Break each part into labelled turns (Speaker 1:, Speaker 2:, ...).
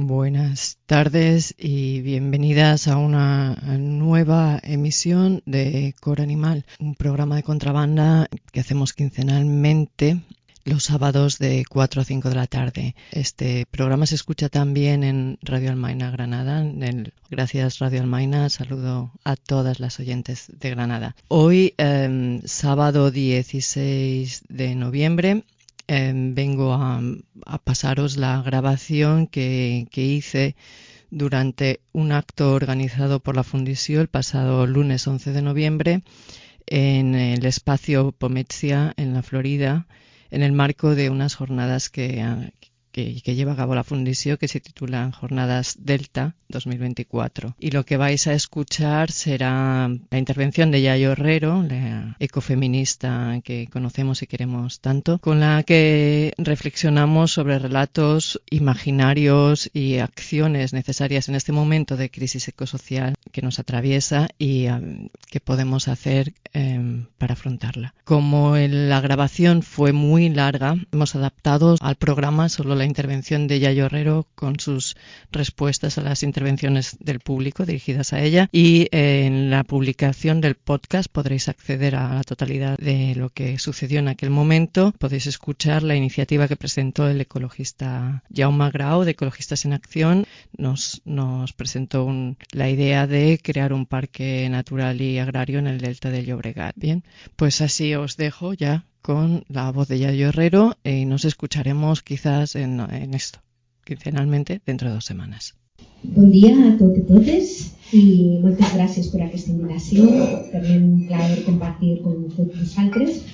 Speaker 1: Buenas tardes y bienvenidas a una nueva emisión de Core Animal, un programa de contrabanda que hacemos quincenalmente los sábados de 4 a 5 de la tarde. Este programa se escucha también en Radio Almaina Granada. Gracias Radio Almaina, saludo a todas las oyentes de Granada. Hoy, sábado 16 de noviembre, vengo a pasaros la grabación que hice durante un acto organizado por la Fundició el pasado lunes 11 de noviembre en el espacio Pomezia en la Florida, en el marco de unas jornadas que lleva a cabo la Fundició, que se titulan Jornadas Delta 2024. Y lo que vais a escuchar será la intervención de Yayo Herrero, la ecofeminista que conocemos y queremos tanto, con la que reflexionamos sobre relatos imaginarios y acciones necesarias en este momento de crisis ecosocial que nos atraviesa y qué podemos hacer para afrontarla. Como la grabación fue muy larga, hemos adaptado al programa solo la intervención de Yayo Herrero con sus respuestas a las intervenciones del público dirigidas a ella, y en la publicación del podcast podréis acceder a la totalidad de lo que sucedió en aquel momento. Podéis escuchar la iniciativa que presentó el ecologista Jaume Grau de Ecologistas en Acción. Nos presentó la idea de crear un parque natural y agrario en el delta del Llobregat. Bien, pues así os dejo ya con la voz de Yayo Herrero y nos escucharemos quizás en esto, quincenalmente, dentro de 2 semanas.
Speaker 2: Bon dia a tots i totes i moltes gràcies per aquesta invitació. Per mi un plaer compartir con todos vosaltres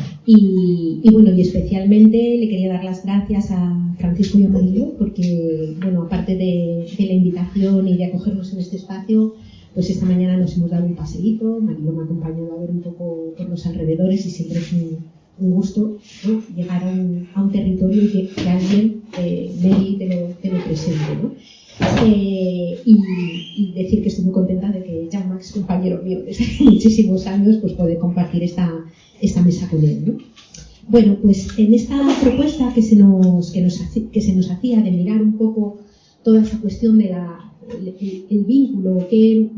Speaker 2: y especialmente le quería dar las gracias a Francisco y a Marilo porque, aparte de la invitación y de acogernos en este espacio, pues esta mañana nos hemos dado un paseíto. Marilo me ha acompañado a ver un poco por los alrededores y siempre es un gusto, ¿no?, llegar a un territorio y que alguien te lo presente, ¿no? Y decir que estoy muy contenta de que Jaume, es compañero mío desde hace muchísimos años, pues poder compartir esta mesa con él, ¿no? Bueno, pues en esta propuesta que se nos hacía de mirar un poco toda esa cuestión de el vínculo que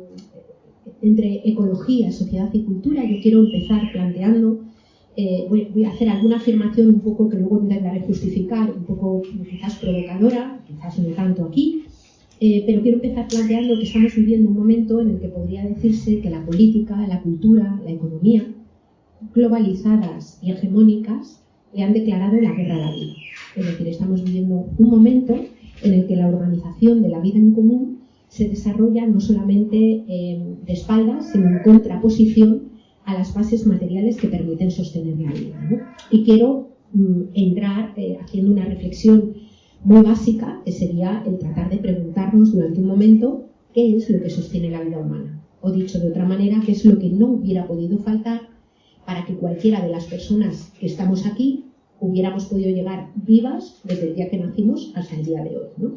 Speaker 2: entre ecología, sociedad y cultura, yo quiero empezar planteando, voy a hacer alguna afirmación un poco que luego intentaré justificar, un poco quizás provocadora, quizás no tanto aquí, pero quiero empezar planteando que estamos viviendo un momento en el que podría decirse que la política, la cultura, la economía, globalizadas y hegemónicas, le han declarado la guerra a la vida. Es decir, estamos viviendo un momento en el que la organización de la vida en común se desarrolla no solamente de espaldas, sino en contraposición a las bases materiales que permiten sostener la vida, ¿no? Y quiero entrar haciendo una reflexión muy básica, que sería el tratar de preguntarnos durante un momento qué es lo que sostiene la vida humana. O dicho de otra manera, qué es lo que no hubiera podido faltar para que cualquiera de las personas que estamos aquí hubiéramos podido llegar vivas desde el día que nacimos hasta el día de hoy, ¿no?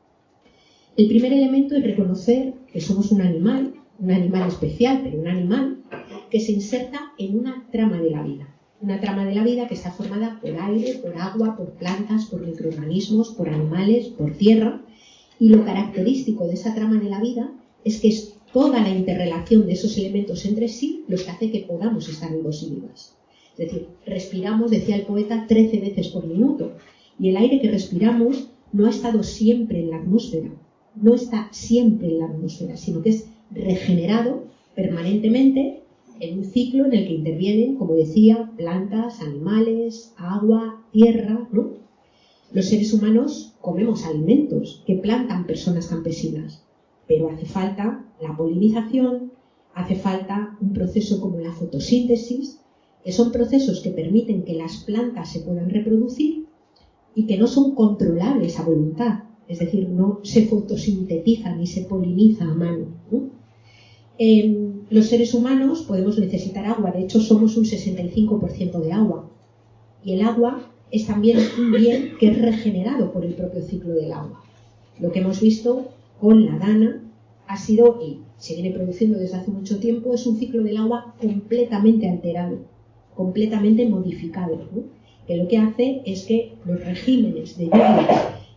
Speaker 2: El primer elemento es reconocer que somos un animal especial, pero un animal que se inserta en una trama de la vida. Una trama de la vida que está formada por aire, por agua, por plantas, por microorganismos, por animales, por tierra. Y lo característico de esa trama de la vida es que es toda la interrelación de esos elementos entre sí los que hace que podamos estar vivos y vivas. Es decir, respiramos, decía el poeta, 13 veces por minuto. Y el aire que respiramos no ha estado siempre en la atmósfera. No está siempre en la atmósfera, sino que es regenerado permanentemente en un ciclo en el que intervienen, como decía, plantas, animales, agua, tierra, ¿no? Los seres humanos comemos alimentos que plantan personas campesinas, pero hace falta la polinización, hace falta un proceso como la fotosíntesis, que son procesos que permiten que las plantas se puedan reproducir y que no son controlables a voluntad. Es decir, no se fotosintetiza ni se poliniza a mano, ¿no? Los seres humanos podemos necesitar agua, de hecho somos un 65% de agua. Y el agua es también un bien que es regenerado por el propio ciclo del agua. Lo que hemos visto con la Dana ha sido, y se viene produciendo desde hace mucho tiempo, es un ciclo del agua completamente alterado, completamente modificado, ¿no? Que lo que hace es que los regímenes de lluvias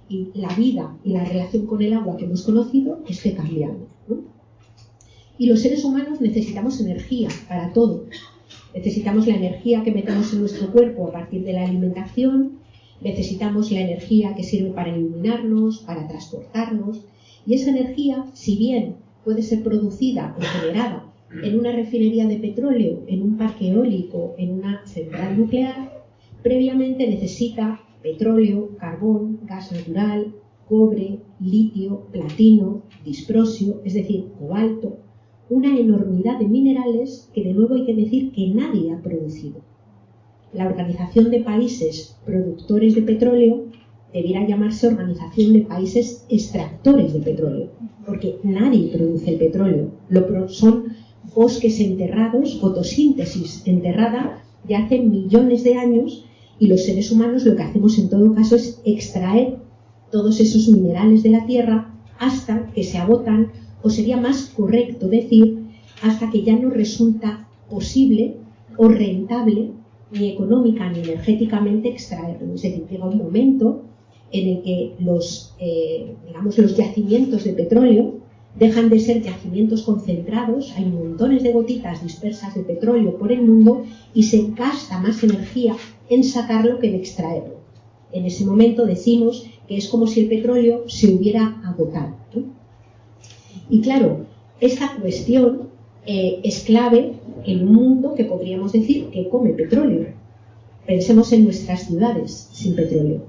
Speaker 2: y la vida y la relación con el agua que hemos conocido esté cambiando, ¿no? Y los seres humanos necesitamos energía para todo. Necesitamos la energía que metemos en nuestro cuerpo a partir de la alimentación, necesitamos la energía que sirve para iluminarnos, para transportarnos, y esa energía, si bien puede ser producida o generada en una refinería de petróleo, en un parque eólico, en una central nuclear, previamente necesita petróleo, carbón, gas natural, cobre, litio, platino, disprosio, es decir, cobalto, una enormidad de minerales que de nuevo hay que decir que nadie ha producido. La Organización de Países Productores de Petróleo debiera llamarse Organización de Países Extractores de Petróleo, porque nadie produce el petróleo, son bosques enterrados, fotosíntesis enterrada de hace millones de años, y los seres humanos lo que hacemos en todo caso es extraer todos esos minerales de la tierra hasta que se agotan, o sería más correcto decir, hasta que ya no resulta posible o rentable ni económica ni energéticamente extraerlo. Es decir, llega un momento en el que los yacimientos de petróleo dejan de ser yacimientos concentrados, hay montones de gotitas dispersas de petróleo por el mundo y se gasta más energía en sacarlo que en extraerlo. En ese momento decimos que es como si el petróleo se hubiera agotado, ¿no? Y claro, esta cuestión es clave en un mundo que podríamos decir que come petróleo. Pensemos en nuestras ciudades sin petróleo,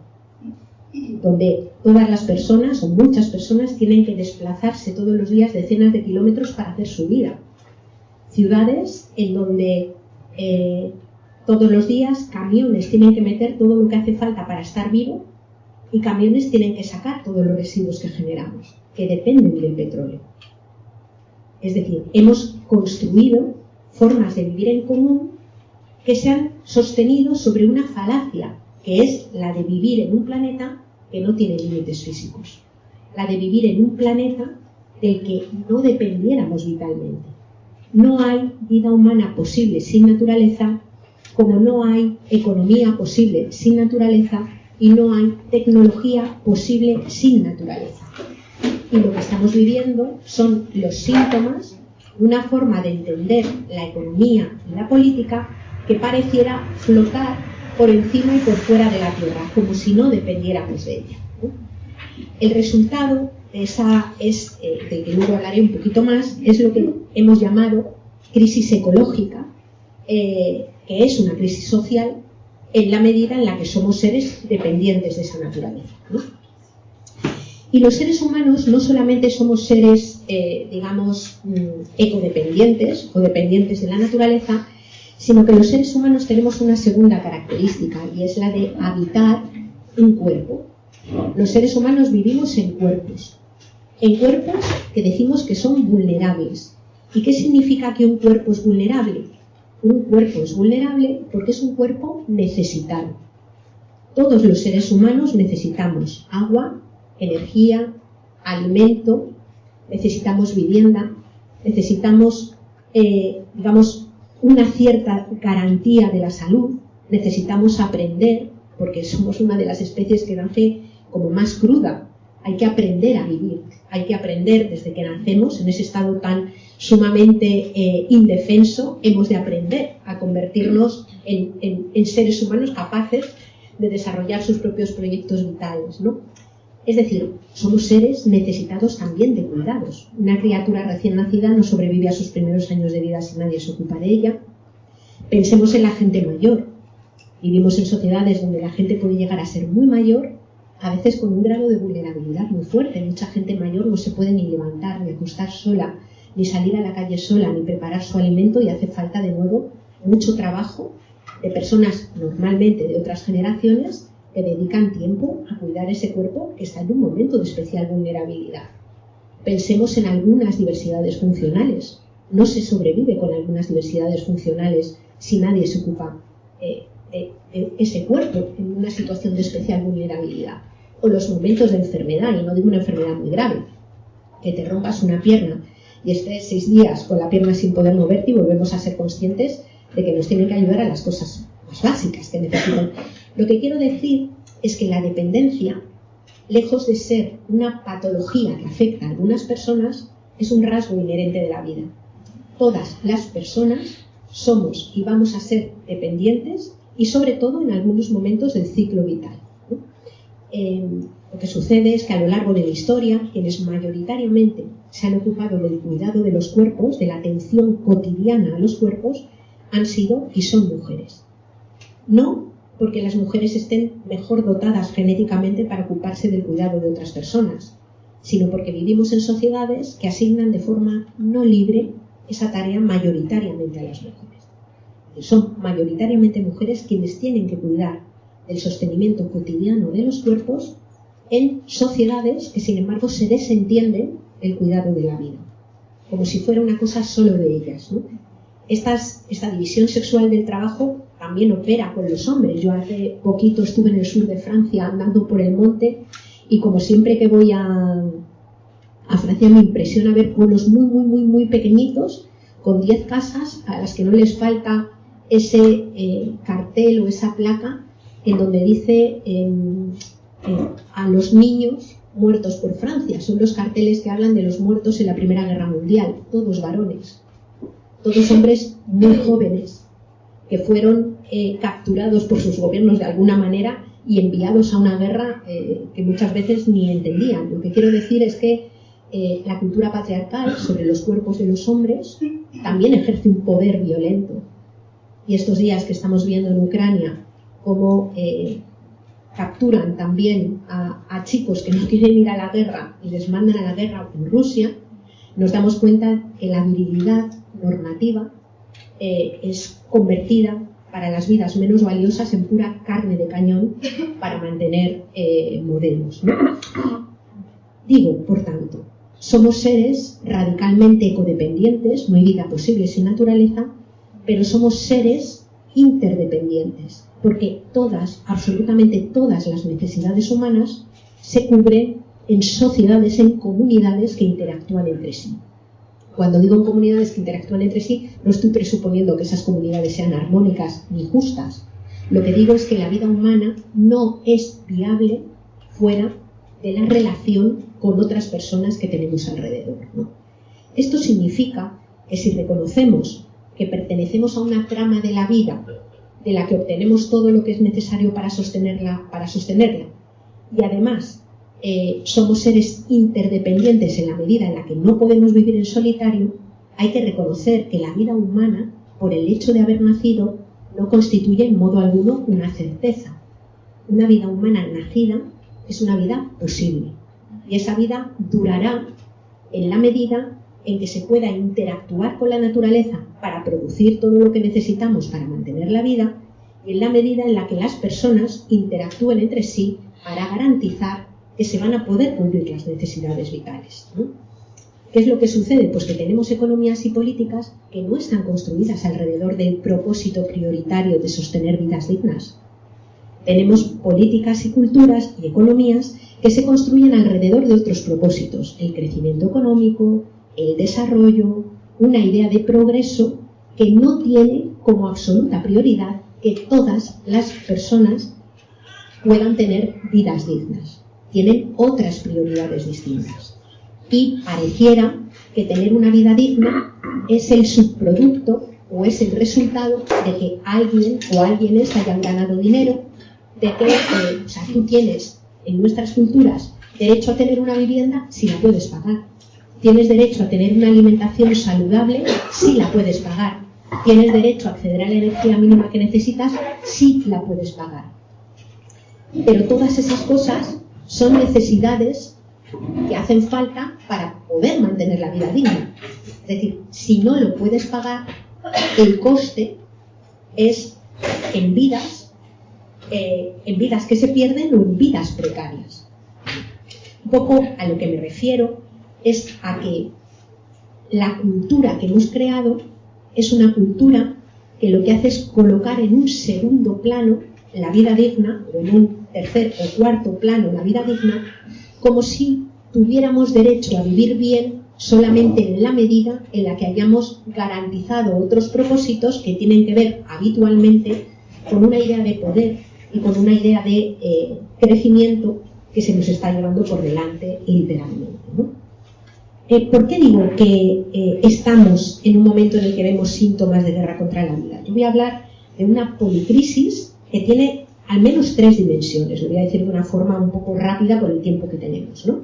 Speaker 2: donde todas las personas o muchas personas tienen que desplazarse todos los días decenas de kilómetros para hacer su vida. Ciudades en donde todos los días camiones tienen que meter todo lo que hace falta para estar vivo y camiones tienen que sacar todos los residuos que generamos, que dependen del petróleo. Es decir, hemos construido formas de vivir en común que se han sostenido sobre una falacia, que es la de vivir en un planeta que no tiene límites físicos, la de vivir en un planeta del que no dependiéramos vitalmente. No hay vida humana posible sin naturaleza, como no hay economía posible sin naturaleza y no hay tecnología posible sin naturaleza. Y lo que estamos viviendo son los síntomas de una forma de entender la economía y la política que pareciera flotar por encima y por fuera de la Tierra, como si no dependiéramos de ella, ¿no? El resultado de esa de que luego hablaré un poquito más, es lo que hemos llamado crisis ecológica, que es una crisis social en la medida en la que somos seres dependientes de esa naturaleza, ¿no? Y los seres humanos no solamente somos seres, ecodependientes o dependientes de la naturaleza, sino que los seres humanos tenemos una segunda característica y es la de habitar un cuerpo. Los seres humanos vivimos en cuerpos que decimos que son vulnerables. ¿Y qué significa que un cuerpo es vulnerable? Un cuerpo es vulnerable porque es un cuerpo necesitado. Todos los seres humanos necesitamos agua, energía, alimento, necesitamos vivienda, necesitamos, una cierta garantía de la salud, necesitamos aprender, porque somos una de las especies que nace como más cruda. Hay que aprender a vivir, hay que aprender desde que nacemos en ese estado tan sumamente indefenso, hemos de aprender a convertirnos en seres humanos capaces de desarrollar sus propios proyectos vitales, ¿no? Es decir, somos seres necesitados también de cuidados. Una criatura recién nacida no sobrevive a sus primeros años de vida si nadie se ocupa de ella. Pensemos en la gente mayor. Vivimos en sociedades donde la gente puede llegar a ser muy mayor, a veces con un grado de vulnerabilidad muy fuerte. Mucha gente mayor no se puede ni levantar, ni acostar sola, ni salir a la calle sola, ni preparar su alimento, y hace falta de nuevo mucho trabajo de personas normalmente de otras generaciones que dedican tiempo a cuidar ese cuerpo que está en un momento de especial vulnerabilidad. Pensemos en algunas diversidades funcionales. No se sobrevive con algunas diversidades funcionales si nadie se ocupa de ese cuerpo en una situación de especial vulnerabilidad. O los momentos de enfermedad, y no digo una enfermedad muy grave, que te rompas una pierna y estés 6 días con la pierna sin poder moverte, y volvemos a ser conscientes de que nos tienen que ayudar a las cosas más básicas que necesitan. Lo que quiero decir es que la dependencia lejos de ser una patología que afecta a algunas personas, es un rasgo inherente de la vida. Todas las personas somos y vamos a ser dependientes y sobre todo en algunos momentos del ciclo vital, ¿no? Lo que sucede es que a lo largo de la historia, quienes mayoritariamente se han ocupado del cuidado de los cuerpos, de la atención cotidiana a los cuerpos, han sido y son mujeres. No porque las mujeres estén mejor dotadas genéticamente para ocuparse del cuidado de otras personas, sino porque vivimos en sociedades que asignan de forma no libre esa tarea mayoritariamente a las mujeres. Son mayoritariamente mujeres quienes tienen que cuidar del sostenimiento cotidiano de los cuerpos en sociedades que, sin embargo, se desentienden el cuidado de la vida, como si fuera una cosa solo de ellas, ¿no? Esta división sexual del trabajo también opera con los hombres. Yo hace poquito estuve en el sur de Francia andando por el monte y, como siempre que voy a Francia, me impresiona ver pueblos muy, muy, muy, muy pequeñitos con 10 casas a las que no les falta ese cartel o esa placa en donde dice a los niños muertos por Francia. Son los carteles que hablan de los muertos en la Primera Guerra Mundial, todos varones, todos hombres muy jóvenes que fueron capturados por sus gobiernos de alguna manera y enviados a una guerra que muchas veces ni entendían. Lo que quiero decir es que la cultura patriarcal sobre los cuerpos de los hombres también ejerce un poder violento. Y estos días que estamos viendo en Ucrania cómo capturan también a chicos que no quieren ir a la guerra y les mandan a la guerra en Rusia, nos damos cuenta que la virilidad normativa es convertida para las vidas menos valiosas en pura carne de cañón para mantener modelos, ¿no? Digo, por tanto, somos seres radicalmente codependientes, no hay vida posible sin naturaleza, pero somos seres interdependientes, porque todas, absolutamente todas las necesidades humanas se cubren en sociedades, en comunidades que interactúan entre sí. Cuando digo en comunidades que interactúan entre sí, no estoy presuponiendo que esas comunidades sean armónicas ni justas. Lo que digo es que la vida humana no es viable fuera de la relación con otras personas que tenemos alrededor, ¿no? Esto significa que si reconocemos que pertenecemos a una trama de la vida de la que obtenemos todo lo que es necesario para sostenerla, y además somos seres interdependientes en la medida en la que no podemos vivir en solitario, hay que reconocer que la vida humana, por el hecho de haber nacido, no constituye en modo alguno una certeza. Una vida humana nacida es una vida posible, y esa vida durará en la medida en que se pueda interactuar con la naturaleza para producir todo lo que necesitamos para mantener la vida, y en la medida en la que las personas interactúen entre sí para garantizar que se van a poder cumplir las necesidades vitales, ¿no? ¿Qué es lo que sucede? Pues que tenemos economías y políticas que no están construidas alrededor del propósito prioritario de sostener vidas dignas. Tenemos políticas y culturas y economías que se construyen alrededor de otros propósitos: el crecimiento económico, el desarrollo, una idea de progreso que no tiene como absoluta prioridad que todas las personas puedan tener vidas dignas. Tienen otras prioridades distintas. Y pareciera que tener una vida digna es el subproducto o es el resultado de que alguien o alguienes hayan ganado dinero, de que tú tienes en nuestras culturas derecho a tener una vivienda si la puedes pagar. Tienes derecho a tener una alimentación saludable si la puedes pagar. Tienes derecho a acceder a la energía mínima que necesitas si la puedes pagar. Pero todas esas cosas son necesidades que hacen falta para poder mantener la vida digna. Es decir, si no lo puedes pagar, el coste es en vidas que se pierden o en vidas precarias. Un poco a lo que me refiero es a que la cultura que hemos creado es una cultura que lo que hace es colocar en un segundo plano la vida digna, o en un tercer o cuarto plano la vida digna, como si tuviéramos derecho a vivir bien solamente en la medida en la que hayamos garantizado otros propósitos que tienen que ver habitualmente con una idea de poder y con una idea de crecimiento que se nos está llevando por delante literalmente, ¿no? ¿Por qué digo que estamos en un momento en el que vemos síntomas de guerra contra la vida? Yo voy a hablar de una policrisis que tiene al menos 3 dimensiones. Lo voy a decir de una forma un poco rápida por el tiempo que tenemos, ¿no?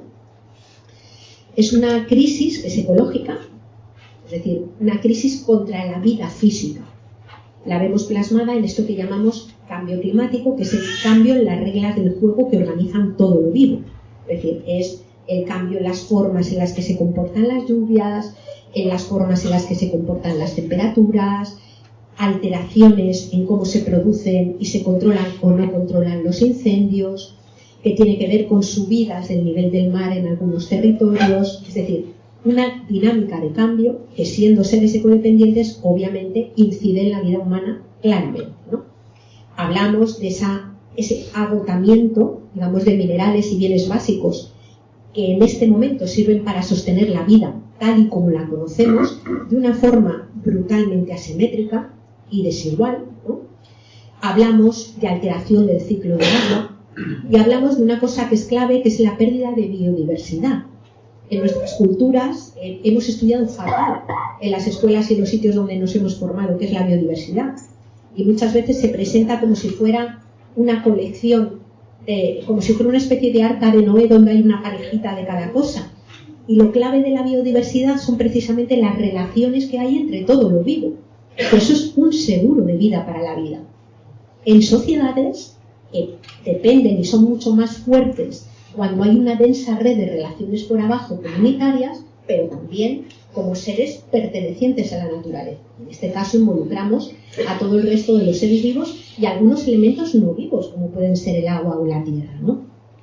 Speaker 2: Es una crisis que es ecológica, es decir, una crisis contra la vida física. La vemos plasmada en esto que llamamos cambio climático, que es el cambio en las reglas del juego que organizan todo lo vivo. Es decir, es el cambio en las formas en las que se comportan las lluvias, en las formas en las que se comportan las temperaturas, alteraciones en cómo se producen y se controlan o no controlan los incendios, que tiene que ver con subidas del nivel del mar en algunos territorios, es decir, una dinámica de cambio que, siendo seres ecodependientes, obviamente incide en la vida humana claramente, ¿no? Hablamos de ese agotamiento, digamos, de minerales y bienes básicos que en este momento sirven para sostener la vida tal y como la conocemos, de una forma brutalmente asimétrica y desigual, ¿no? Hablamos de alteración del ciclo del agua y hablamos de una cosa que es clave, que es la pérdida de biodiversidad. En nuestras culturas hemos estudiado fatal en las escuelas y en los sitios donde nos hemos formado, que es la biodiversidad. Y muchas veces se presenta como si fuera una colección, como si fuera una especie de arca de Noé donde hay una parejita de cada cosa. Y lo clave de la biodiversidad son precisamente las relaciones que hay entre todo lo vivo. Por eso es un seguro de vida para la vida. En sociedades que dependen y son mucho más fuertes cuando hay una densa red de relaciones por abajo comunitarias, pero también como seres pertenecientes a la naturaleza. En este caso involucramos a todo el resto de los seres vivos y algunos elementos no vivos, como pueden ser el agua o la tierra, ¿no?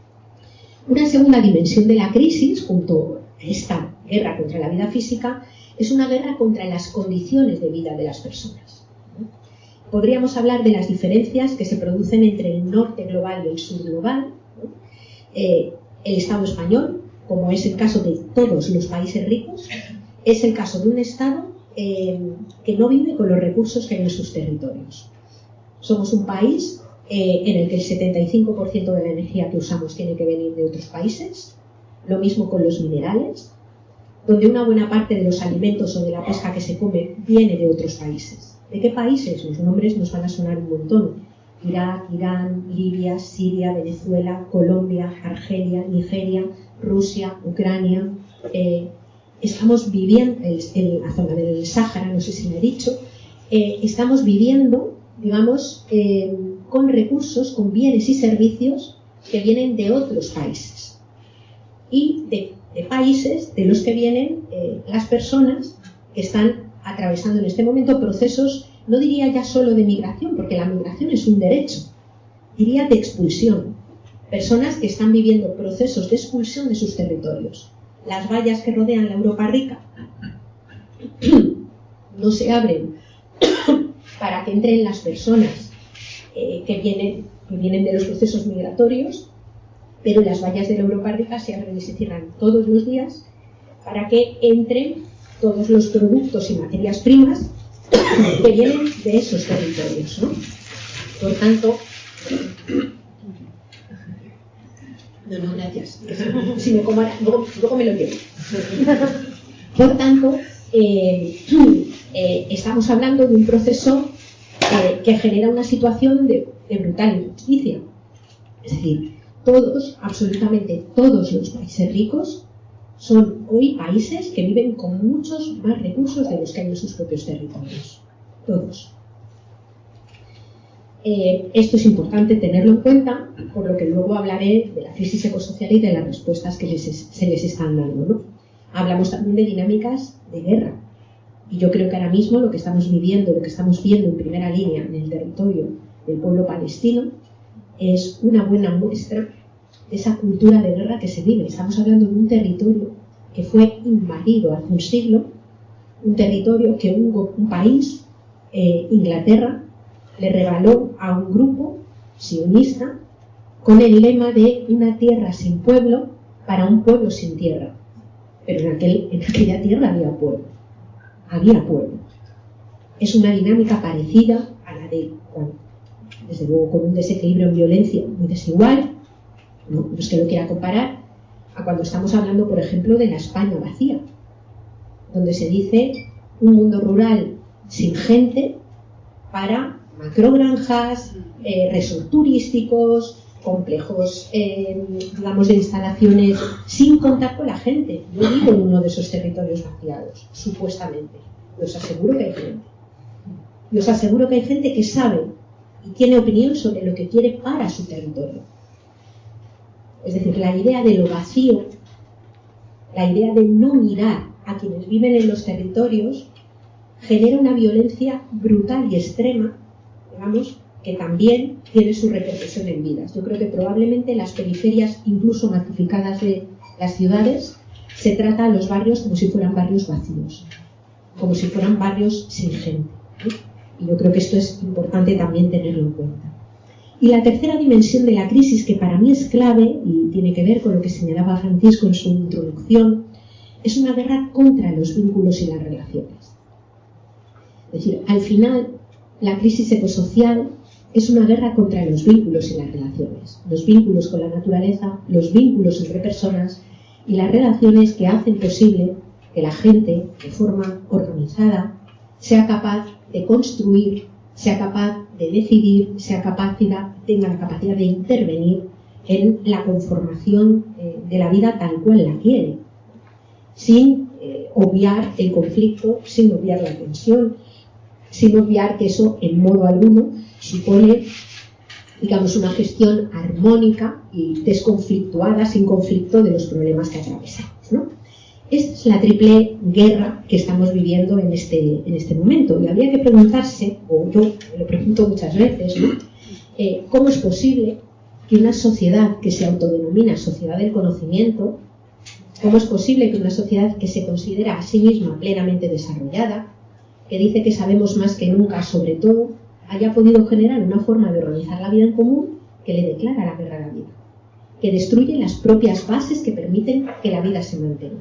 Speaker 2: Una segunda dimensión de la crisis, junto a esta guerra contra la vida física, es una guerra contra las condiciones de vida de las personas. Podríamos hablar de las diferencias que se producen entre el norte global y el sur global, ¿no? El Estado español, como es el caso de todos los países ricos, es el caso de un Estado que no vive con los recursos que hay en sus territorios. Somos un país en el que el 75% de la energía que usamos tiene que venir de otros países, lo mismo con los minerales, donde una buena parte de los alimentos o de la pesca que se come viene de otros países. ¿De qué países? Los nombres nos van a sonar un montón. Irak, Irán, Libia, Siria, Venezuela, Colombia, Argelia, Nigeria, Rusia, Ucrania. Estamos viviendo en la zona del Sáhara, no sé si me he dicho, estamos viviendo, digamos, con recursos, con bienes y servicios que vienen de otros países y de países de los que vienen las personas que están atravesando en este momento procesos, no diría ya solo de migración, porque la migración es un derecho, diría de expulsión. Personas que están viviendo procesos de expulsión de sus territorios. Las vallas que rodean la Europa rica no se abren para que entren las personas que vienen de los procesos migratorios, pero las vallas de la Europa rica se abren y se cierran todos los días para que entren todos los productos y materias primas que vienen de esos territorios, ¿no? Por tanto, no, gracias. Si me como ahora, luego me lo llevo. Por tanto, estamos hablando de un proceso que genera una situación de brutal injusticia. Es decir, absolutamente todos los países ricos son hoy países que viven con muchos más recursos de los que hay en sus propios territorios. Todos. Esto es importante tenerlo en cuenta, por lo que luego hablaré de la crisis ecosocial y de las respuestas que se les están dando, ¿no? Hablamos también de dinámicas de guerra. Y yo creo que ahora mismo lo que estamos viviendo, lo que estamos viendo en primera línea en el territorio del pueblo palestino, es una buena muestra de esa cultura de guerra que se vive. Estamos hablando de un territorio que fue invadido hace un siglo, un territorio que un país, Inglaterra, le regaló a un grupo sionista con el lema de una tierra sin pueblo para un pueblo sin tierra. Pero en aquella tierra había pueblo. Había pueblo. Es una dinámica parecida a la de, bueno, desde luego con un desequilibrio en violencia muy desigual, No es que lo quiera comparar a cuando estamos hablando, por ejemplo, de la España vacía, donde se dice un mundo rural sin gente para macrogranjas, resorts turísticos, complejos, digamos, de instalaciones sin contar con la gente. Yo vivo en uno de esos territorios vaciados, supuestamente. Y os aseguro que hay gente. Y os aseguro que hay gente que sabe y tiene opinión sobre lo que quiere para su territorio. Es decir, la idea de lo vacío, la idea de no mirar a quienes viven en los territorios, genera una violencia brutal y extrema, digamos, que también tiene su repercusión en vidas. Yo creo que probablemente en las periferias, incluso masificadas de las ciudades, se trata a los barrios como si fueran barrios vacíos, como si fueran barrios sin gente, ¿no? Y yo creo que esto es importante también tenerlo en cuenta. Y la tercera dimensión de la crisis, que para mí es clave y tiene que ver con lo que señalaba Francisco en su introducción, es una guerra contra los vínculos y las relaciones. Es decir, al final, la crisis ecosocial es una guerra contra los vínculos y las relaciones. Los vínculos con la naturaleza, los vínculos entre personas y las relaciones que hacen posible que la gente, de forma organizada, sea capaz de construir, sea capaz de decidir, tenga la capacidad de intervenir en la conformación de la vida tal cual la quiere, sin obviar el conflicto, sin obviar la tensión, sin obviar que eso en modo alguno supone, digamos, una gestión armónica y desconflictuada, sin conflicto, de los problemas que atravesamos, ¿no? Esta es la triple guerra que estamos viviendo en este momento. Y habría que preguntarse, o yo me lo pregunto muchas veces, ¿no? ¿Cómo es posible que una sociedad que se autodenomina sociedad del conocimiento, cómo es posible que una sociedad que se considera a sí misma plenamente desarrollada, que dice que sabemos más que nunca sobre todo, haya podido generar una forma de organizar la vida en común que le declara la guerra a la vida, que destruye las propias bases que permiten que la vida se mantenga?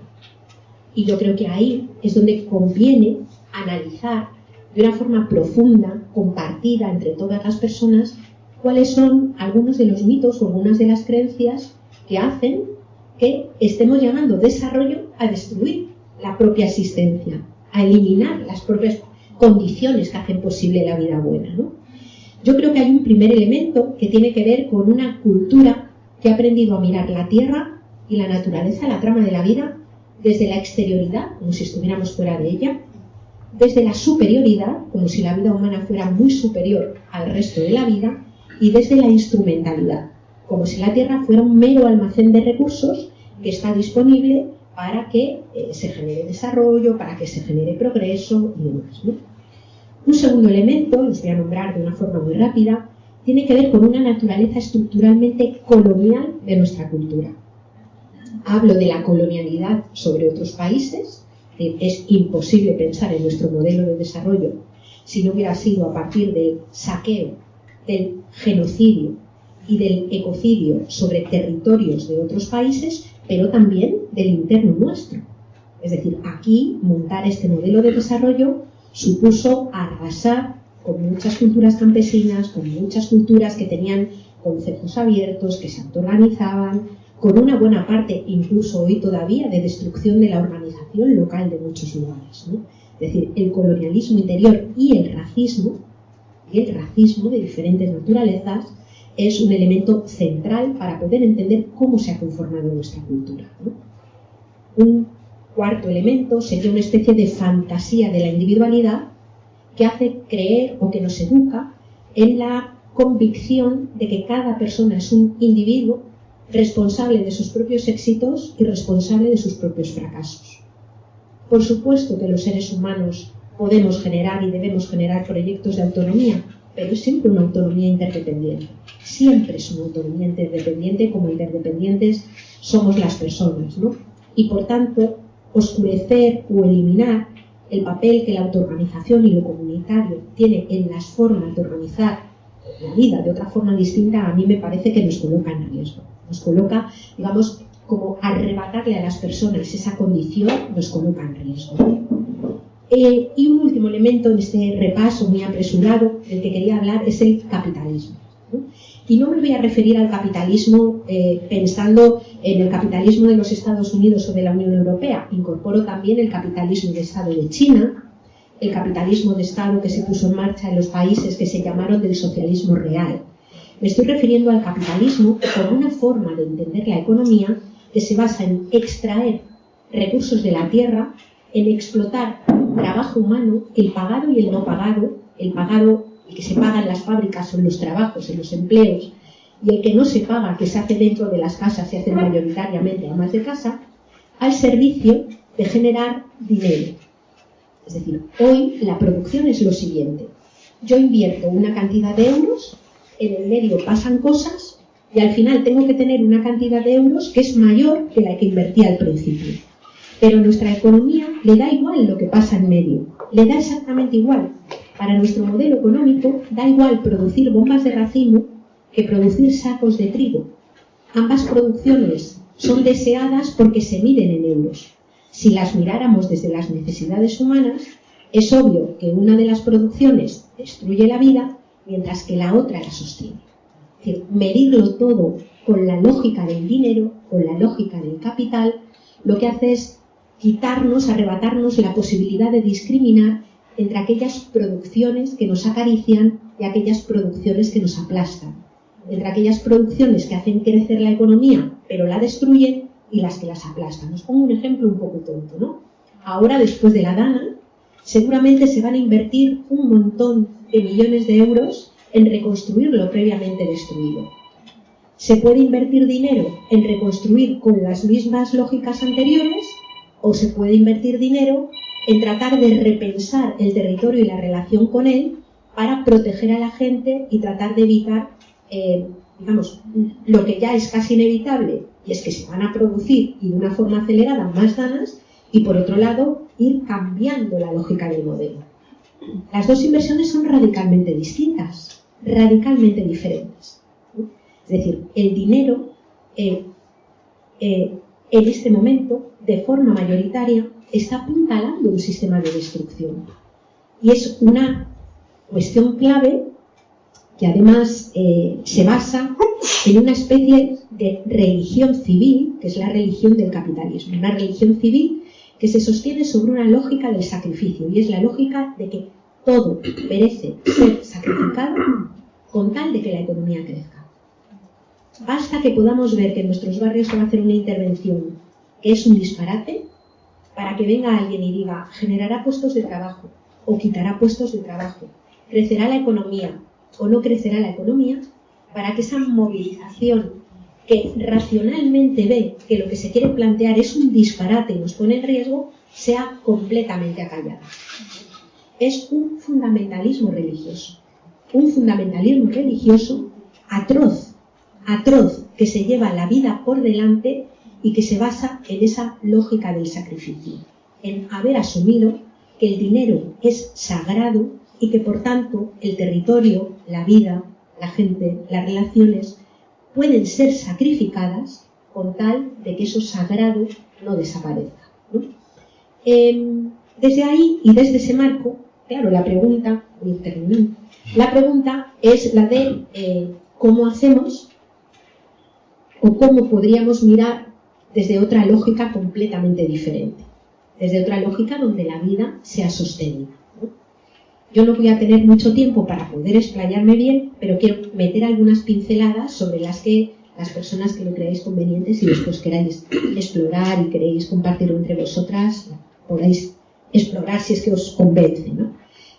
Speaker 2: Y yo creo que ahí es donde conviene analizar de una forma profunda, compartida entre todas las personas, cuáles son algunos de los mitos o algunas de las creencias que hacen que estemos llamando desarrollo a destruir la propia existencia, a eliminar las propias condiciones que hacen posible la vida buena, ¿no? Yo creo que hay un primer elemento que tiene que ver con una cultura que ha aprendido a mirar la tierra y la naturaleza, la trama de la vida, desde la exterioridad, como si estuviéramos fuera de ella, desde la superioridad, como si la vida humana fuera muy superior al resto de la vida, y desde la instrumentalidad, como si la tierra fuera un mero almacén de recursos que está disponible para que se genere desarrollo, para que se genere progreso y demás, ¿no? Un segundo elemento, los voy a nombrar de una forma muy rápida, tiene que ver con una naturaleza estructuralmente colonial de nuestra cultura. Hablo de la colonialidad sobre otros países. Es imposible pensar en nuestro modelo de desarrollo si no hubiera sido a partir del saqueo, del genocidio y del ecocidio sobre territorios de otros países, pero también del interno nuestro. Es decir, aquí montar este modelo de desarrollo supuso arrasar con muchas culturas campesinas, con muchas culturas que tenían concejos abiertos, que se autoorganizaban, con una buena parte, incluso hoy todavía, de destrucción de la organización local de muchos lugares, ¿no? Es decir, el colonialismo interior y el racismo de diferentes naturalezas es un elemento central para poder entender cómo se ha conformado nuestra cultura, ¿no? Un cuarto elemento sería una especie de fantasía de la individualidad que hace creer o que nos educa en la convicción de que cada persona es un individuo responsable de sus propios éxitos y responsable de sus propios fracasos. Por supuesto que los seres humanos podemos generar y debemos generar proyectos de autonomía, pero es siempre una autonomía interdependiente. Siempre es una autonomía interdependiente, como interdependientes somos las personas, ¿no? Y por tanto, oscurecer o eliminar el papel que la autoorganización y lo comunitario tiene en las formas de organizar la vida de otra forma distinta, a mí me parece que nos coloca en riesgo. Nos coloca, digamos, como arrebatarle a las personas esa condición, nos coloca en riesgo. Y un último elemento en este repaso muy apresurado del que quería hablar es el capitalismo. ¿no? Y no me voy a referir al capitalismo pensando en el capitalismo de los Estados Unidos o de la Unión Europea. Incorporo también el capitalismo de Estado de China, el capitalismo de Estado que se puso en marcha en los países que se llamaron del socialismo real. Me estoy refiriendo al capitalismo como una forma de entender la economía que se basa en extraer recursos de la tierra, en explotar trabajo humano, el pagado y el no pagado, el que se paga en las fábricas son los trabajos, en los empleos, y el que no se paga, que se hace dentro de las casas, se hace mayoritariamente amas de casa, al servicio de generar dinero. Es decir, hoy la producción es lo siguiente. Yo invierto una cantidad de euros, en el medio pasan cosas, y al final tengo que tener una cantidad de euros que es mayor que la que invertí al principio. Pero a nuestra economía le da igual lo que pasa en medio, le da exactamente igual. Para nuestro modelo económico da igual producir bombas de racimo que producir sacos de trigo. Ambas producciones son deseadas porque se miden en euros. Si las miráramos desde las necesidades humanas, es obvio que una de las producciones destruye la vida, mientras que la otra la sostiene. Es decir, medirlo todo con la lógica del dinero, con la lógica del capital, lo que hace es quitarnos, arrebatarnos la posibilidad de discriminar entre aquellas producciones que nos acarician y aquellas producciones que nos aplastan, entre aquellas producciones que hacen crecer la economía pero la destruyen y las que las aplastan. Os pongo un ejemplo un poco tonto, ¿no? Ahora, después de la Dana, seguramente se van a invertir un montón de millones de euros en reconstruir lo previamente destruido. Se puede invertir dinero en reconstruir con las mismas lógicas anteriores, o se puede invertir dinero en tratar de repensar el territorio y la relación con él para proteger a la gente y tratar de evitar, lo que ya es casi inevitable, y es que se van a producir y de una forma acelerada más danas, y por otro lado, ir cambiando la lógica del modelo. Las dos inversiones son radicalmente distintas, radicalmente diferentes. Es decir, el dinero en este momento, de forma mayoritaria, está apuntalando un sistema de destrucción. Y es una cuestión clave que además se basa en una especie de religión civil, que es la religión del capitalismo. Una religión civil que se sostiene sobre una lógica del sacrificio, y es la lógica de que todo merece ser sacrificado con tal de que la economía crezca. Basta que podamos ver que en nuestros barrios se va a hacer una intervención que es un disparate para que venga alguien y diga generará puestos de trabajo o quitará puestos de trabajo, crecerá la economía o no crecerá la economía, para que esa movilización que racionalmente ve que lo que se quiere plantear es un disparate y nos pone en riesgo, sea completamente acallada. Es un fundamentalismo religioso atroz, que se lleva la vida por delante y que se basa en esa lógica del sacrificio, en haber asumido que el dinero es sagrado y que por tanto el territorio, la vida, la gente, las relaciones pueden ser sacrificadas con tal de que eso sagrado no desaparezca, ¿no? Desde ahí y desde ese marco, claro, la pregunta es la de cómo hacemos o cómo podríamos mirar desde otra lógica completamente diferente, desde otra lógica donde la vida sea sostenida, ¿no? Yo no voy a tener mucho tiempo para poder explayarme bien, pero quiero meter algunas pinceladas sobre las que las personas que lo creáis convenientes y después queráis explorar y queréis compartirlo entre vosotras, podáis explorar si es que os convence, ¿no?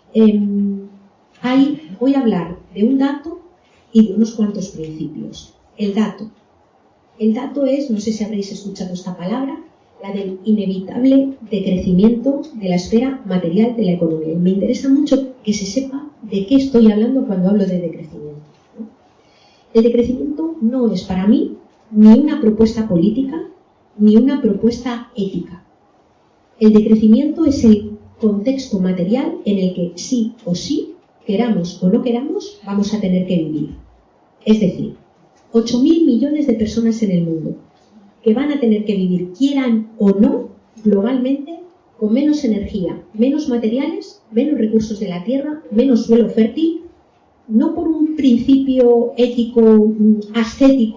Speaker 2: Voy a hablar de un dato y de unos cuantos principios. El dato es, no sé si habréis escuchado esta palabra, la del inevitable decrecimiento de la esfera material de la economía. Y me interesa mucho que se sepa de qué estoy hablando cuando hablo de decrecimiento, ¿no? El decrecimiento no es para mí ni una propuesta política ni una propuesta ética. El decrecimiento es el contexto material en el que sí o sí, queramos o no queramos, vamos a tener que vivir. Es decir, 8.000 millones de personas en el mundo que van a tener que vivir, quieran o no, globalmente, con menos energía, menos materiales, menos recursos de la tierra, menos suelo fértil, no por un principio ético, ascético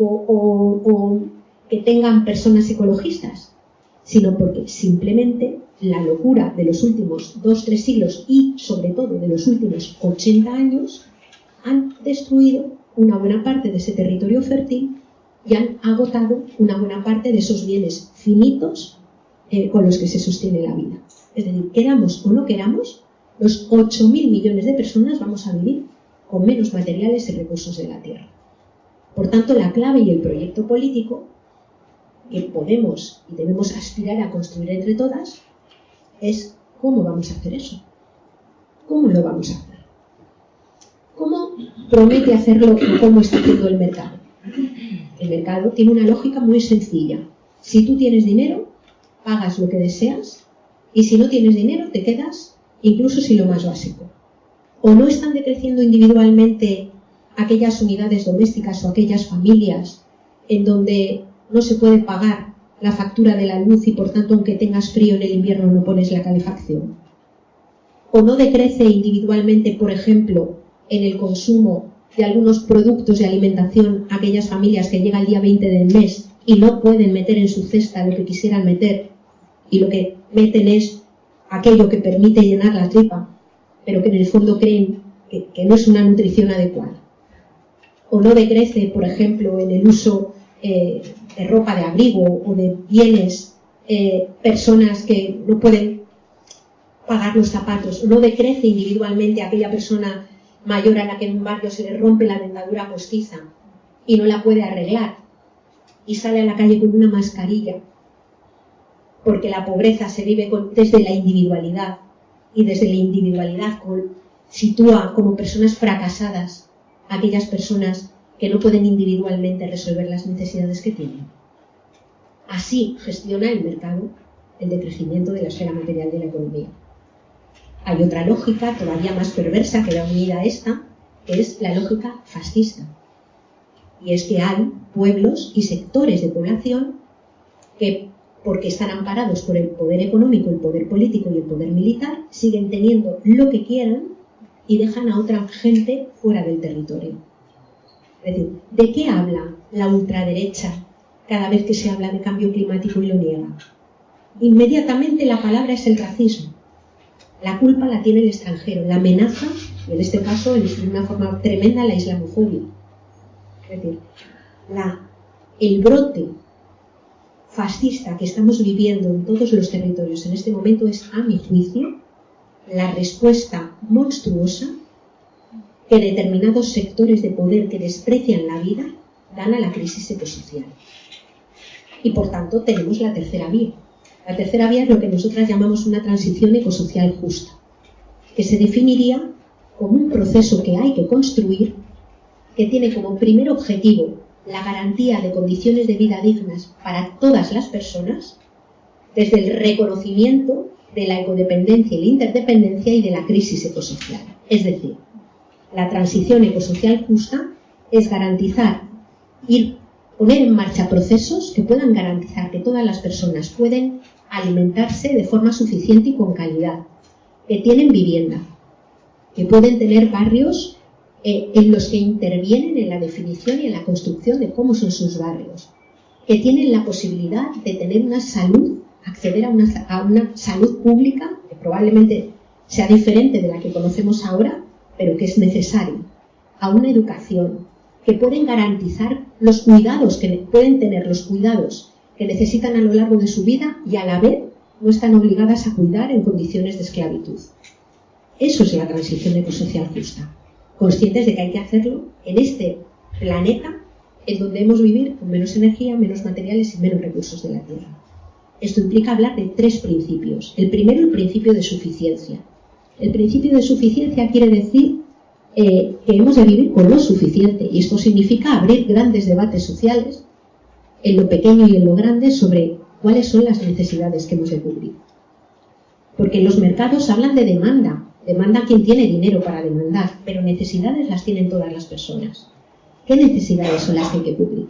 Speaker 2: o que tengan personas ecologistas, sino porque simplemente la locura de los últimos 2-3 siglos y sobre todo de los últimos 80 años han destruido una buena parte de ese territorio fértil y han agotado una buena parte de esos bienes finitos con los que se sostiene la vida. Es decir, queramos o no queramos, los 8.000 millones de personas vamos a vivir con menos materiales y recursos de la tierra. Por tanto, la clave y el proyecto político que podemos y debemos aspirar a construir entre todas es cómo vamos a hacer eso. ¿Cómo lo vamos a hacer? ¿Cómo promete hacerlo y cómo está haciendo el mercado? El mercado tiene una lógica muy sencilla. Si tú tienes dinero, pagas lo que deseas, y si no tienes dinero, te quedas incluso sin lo más básico. ¿O no están decreciendo individualmente aquellas unidades domésticas o aquellas familias en donde no se puede pagar la factura de la luz y por tanto aunque tengas frío en el invierno no pones la calefacción? ¿O no decrece individualmente, por ejemplo, en el consumo de algunos productos de alimentación aquellas familias que llega el día 20 del mes y no pueden meter en su cesta lo que quisieran meter y lo que meten es aquello que permite llenar la tripa, pero que en el fondo creen que no es una nutrición adecuada? ¿O no decrece, por ejemplo, en el uso de ropa de abrigo o de bienes personas que no pueden pagar los zapatos? ¿O no decrece individualmente aquella persona mayor a la que en un barrio se le rompe la dentadura postiza y no la puede arreglar y sale a la calle con una mascarilla? Porque la pobreza se vive desde la individualidad y desde la individualidad sitúa como personas fracasadas a aquellas personas que no pueden individualmente resolver las necesidades que tienen. Así gestiona el mercado el decrecimiento de la esfera material de la economía. Hay otra lógica todavía más perversa que va unida a esta, que es la lógica fascista. Y es que hay pueblos y sectores de población que, porque están amparados por el poder económico, el poder político y el poder militar, siguen teniendo lo que quieran y dejan a otra gente fuera del territorio. Es decir, ¿de qué habla la ultraderecha cada vez que se habla de cambio climático y lo niega? Inmediatamente la palabra es el racismo. La culpa la tiene el extranjero, la amenaza, y en este caso, de una forma tremenda, la islamofobia. Es decir, el brote fascista que estamos viviendo en todos los territorios en este momento es, a mi juicio, la respuesta monstruosa que determinados sectores de poder que desprecian la vida dan a la crisis ecosocial. Y por tanto tenemos la tercera vía. La tercera vía es lo que nosotras llamamos una transición ecosocial justa, que se definiría como un proceso que hay que construir, que tiene como primer objetivo la garantía de condiciones de vida dignas para todas las personas, desde el reconocimiento de la ecodependencia y la interdependencia y de la crisis ecosocial. Es decir, la transición ecosocial justa es garantizar poner en marcha procesos que puedan garantizar que todas las personas pueden alimentarse de forma suficiente y con calidad, que tienen vivienda, que pueden tener barrios en los que intervienen en la definición y en la construcción de cómo son sus barrios, que tienen la posibilidad de tener una salud, acceder a una salud pública que probablemente sea diferente de la que conocemos ahora, pero que es necesaria, a una educación, que pueden garantizar los cuidados, que pueden tener los cuidados que necesitan a lo largo de su vida y a la vez no están obligadas a cuidar en condiciones de esclavitud. Eso es la transición ecosocial justa, conscientes de que hay que hacerlo en este planeta en donde debemos vivir con menos energía, menos materiales y menos recursos de la Tierra. Esto implica hablar de 3 principios. El primero, el principio de suficiencia. El principio de suficiencia quiere decir que hemos de vivir con lo suficiente, y esto significa abrir grandes debates sociales en lo pequeño y en lo grande sobre cuáles son las necesidades que hemos de cubrir. Porque los mercados hablan de demanda quien tiene dinero para demandar, pero necesidades las tienen todas las personas. ¿Qué necesidades son las que hay que cubrir?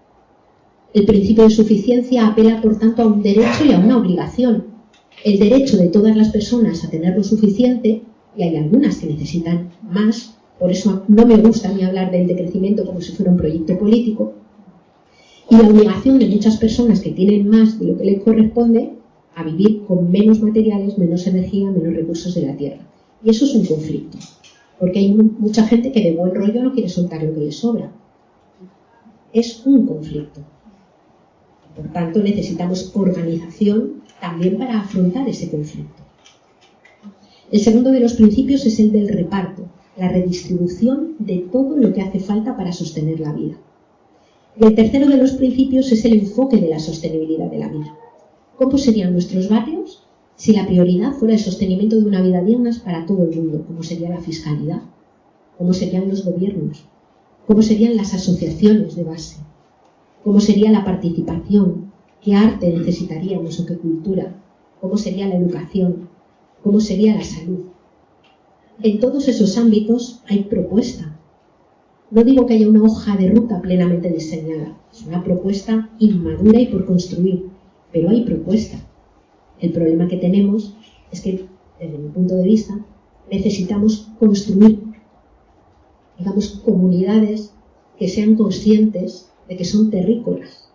Speaker 2: El principio de suficiencia apela, por tanto, a un derecho y a una obligación. El derecho de todas las personas a tener lo suficiente, y hay algunas que necesitan más, Por eso no me gusta ni hablar del decrecimiento como si fuera un proyecto político. Y la obligación de muchas personas que tienen más de lo que les corresponde a vivir con menos materiales, menos energía, menos recursos de la tierra. Y eso es un conflicto, porque hay mucha gente que de buen rollo no quiere soltar lo que le sobra. Es un conflicto. Por tanto, necesitamos organización también para afrontar ese conflicto. El segundo de los principios es el del reparto, la redistribución de todo lo que hace falta para sostener la vida. Y el tercero de los principios es el enfoque de la sostenibilidad de la vida. ¿Cómo serían nuestros barrios si la prioridad fuera el sostenimiento de una vida digna para todo el mundo? ¿Cómo sería la fiscalidad? ¿Cómo serían los gobiernos? ¿Cómo serían las asociaciones de base? ¿Cómo sería la participación? ¿Qué arte necesitaríamos o qué cultura? ¿Cómo sería la educación? ¿Cómo sería la salud? En todos esos ámbitos hay propuesta. No digo que haya una hoja de ruta plenamente diseñada. Es una propuesta inmadura y por construir. Pero hay propuesta. El problema que tenemos es que, desde mi punto de vista, necesitamos construir, digamos, comunidades que sean conscientes de que son terrícolas.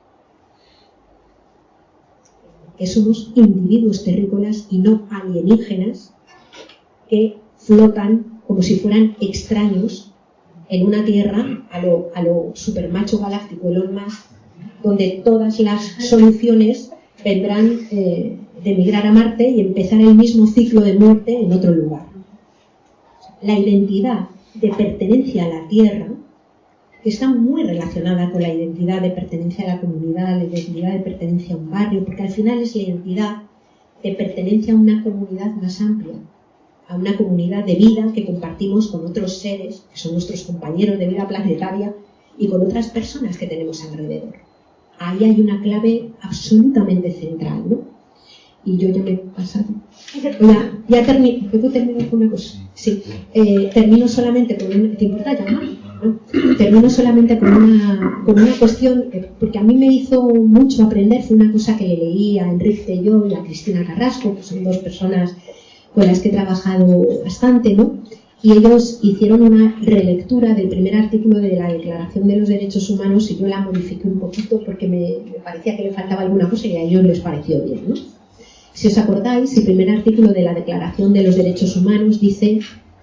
Speaker 2: Que somos individuos terrícolas y no alienígenas que flotan como si fueran extraños en una tierra a lo supermacho galáctico Elon Musk, donde todas las soluciones vendrán de migrar a Marte y empezar el mismo ciclo de muerte en otro lugar. La identidad de pertenencia a la tierra, que está muy relacionada con la identidad de pertenencia a la comunidad, la identidad de pertenencia a un barrio, porque al final es la identidad de pertenencia a una comunidad más amplia, a una comunidad de vida que compartimos con otros seres, que son nuestros compañeros de vida planetaria, y con otras personas que tenemos alrededor. Ahí hay una clave absolutamente central, ¿no? Y yo ya me he pasado. Ya termino. ¿Puedo terminar con una cosa? Sí. Termino solamente con una... ¿Te importa llamar? ¿No? Termino solamente con una cuestión, porque a mí me hizo mucho aprender. Fue una cosa que le leí a Enrique Telló y a Cristina Carrasco, que son dos personas con las que he trabajado bastante, ¿no? Y ellos hicieron una relectura del primer artículo de la Declaración de los Derechos Humanos y yo la modifiqué un poquito porque me parecía que le faltaba alguna cosa y a ellos les pareció bien, ¿no? Si os acordáis, el primer artículo de la Declaración de los Derechos Humanos dice: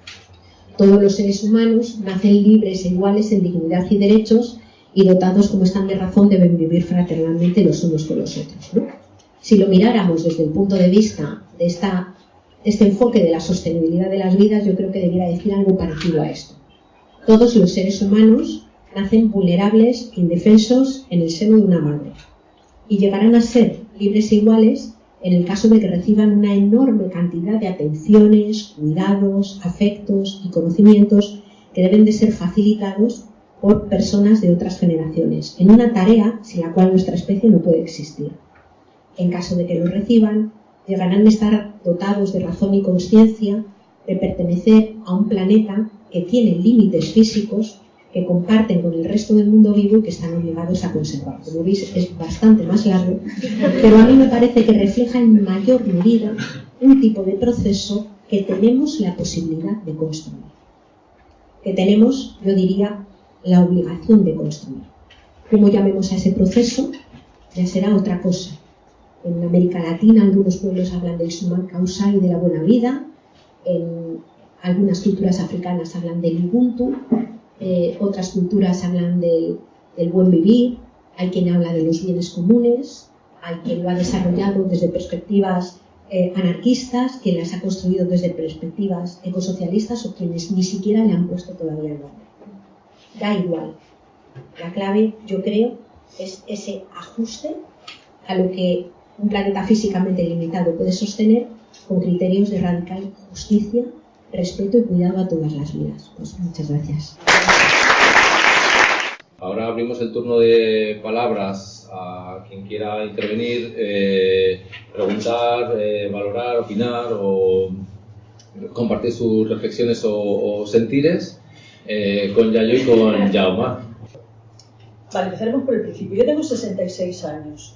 Speaker 2: todos los seres humanos nacen libres e iguales en dignidad y derechos y dotados como están de razón deben vivir fraternalmente los unos con los otros, ¿no? Si lo miráramos desde el punto de vista de este enfoque de la sostenibilidad de las vidas, yo creo que debiera decir algo parecido a esto. Todos los seres humanos nacen vulnerables, indefensos en el seno de una madre y llegarán a ser libres e iguales en el caso de que reciban una enorme cantidad de atenciones, cuidados, afectos y conocimientos que deben de ser facilitados por personas de otras generaciones, en una tarea sin la cual nuestra especie no puede existir. En caso de que lo reciban, llegarán a estar dotados de razón y conciencia, de pertenecer a un planeta que tiene límites físicos que comparten con el resto del mundo vivo y que están obligados a conservar. Como veis, es bastante más largo, pero a mí me parece que refleja en mayor medida un tipo de proceso que tenemos la posibilidad de construir. Que tenemos, yo diría, la obligación de construir. Como llamemos a ese proceso, ya será otra cosa. En América Latina algunos pueblos hablan del summa causa y de la buena vida. En algunas culturas africanas hablan del Ubuntu. Otras culturas hablan del buen vivir. Hay quien habla de los bienes comunes. Hay quien lo ha desarrollado desde perspectivas anarquistas, quien las ha construido desde perspectivas ecosocialistas o quienes ni siquiera le han puesto todavía el nombre. Da igual. La clave, yo creo, es ese ajuste a lo que un planeta físicamente limitado puede sostener con criterios de radical justicia, respeto y cuidado a todas las vidas. Pues muchas gracias.
Speaker 3: Ahora abrimos el turno de palabras a quien quiera intervenir, preguntar, valorar, opinar o compartir sus reflexiones o sentires con Yayo y con Jaume.
Speaker 4: Vale, empezaremos por el principio. Yo tengo 66 años.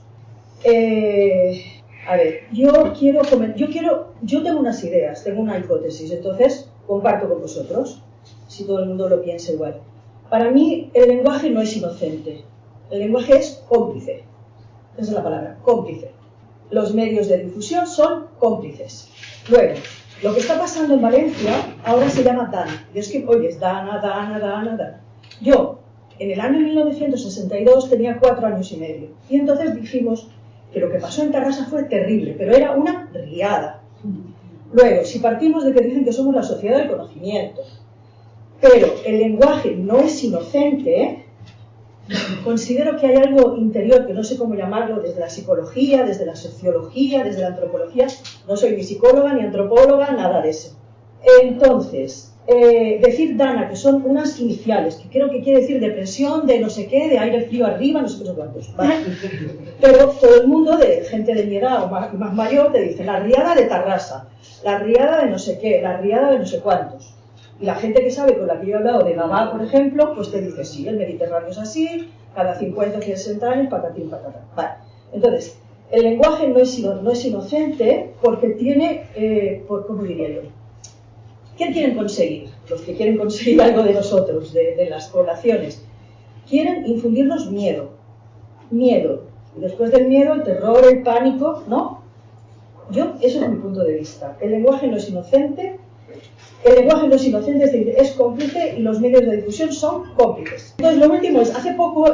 Speaker 4: A ver, yo tengo unas ideas, tengo una hipótesis, entonces comparto con vosotros. si todo el mundo lo piensa igual. Para mí el lenguaje no es inocente, el lenguaje es cómplice. Esa es la palabra, cómplice. Los medios de difusión son cómplices. Luego, lo que está pasando en Valencia ahora se llama Dana. Yo es que, oye, es Dana. Yo, en el año 1962, tenía 4 años y medio. Y entonces dijimos que lo que pasó en Tarrasa fue terrible, pero era una riada. Luego, si partimos de que dicen que somos la sociedad del conocimiento, pero el lenguaje no es inocente, considero que hay algo interior, que no sé cómo llamarlo, desde la psicología, desde la sociología, desde la antropología. No soy ni psicóloga, ni antropóloga, nada de eso. Entonces, decir Dana, que son unas iniciales, que creo que quiere decir depresión, de no sé qué, de aire frío arriba, no sé qué, no sé cuántos. ¿Vale? Pero todo el mundo, de gente de mi edad o más mayor, te dice la riada de Tarrasa, la riada de no sé qué, la riada de no sé cuántos. Y la gente que sabe, con la que yo he hablado de Gabá, por ejemplo, pues te dice, sí, el Mediterráneo es así, cada 50 o 60 años, patatín, patatán. Vale. Entonces, el lenguaje no es inocente porque tiene, ¿cómo diría yo? ¿Qué quieren conseguir? Los que quieren conseguir algo de nosotros, de las poblaciones. Quieren infundirnos miedo. Miedo. Y después del miedo, el terror, el pánico, ¿no? Eso es mi punto de vista. El lenguaje no es inocente. El lenguaje no es inocente, es decir, es cómplice y los medios de difusión son cómplices. Entonces, lo último es, hace poco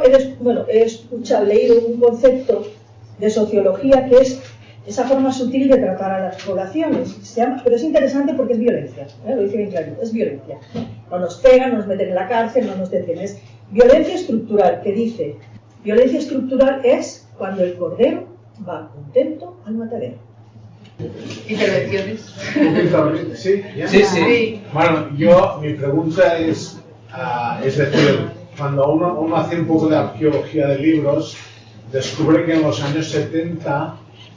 Speaker 4: he leído un concepto de sociología que es esa forma sutil de tratar a las poblaciones. Pero es interesante porque es violencia, lo dice bien clarito, es violencia. No nos pegan, no nos meten en la cárcel, no nos detienen. Es violencia estructural, que dice, violencia estructural es cuando el cordero va contento al matadero.
Speaker 5: ¿Intervenciones?
Speaker 6: ¿Sí? ¿Ya?
Speaker 3: Sí.
Speaker 6: Bueno, mi pregunta es decir, cuando uno hace un poco de arqueología de libros, descubre que en los años 70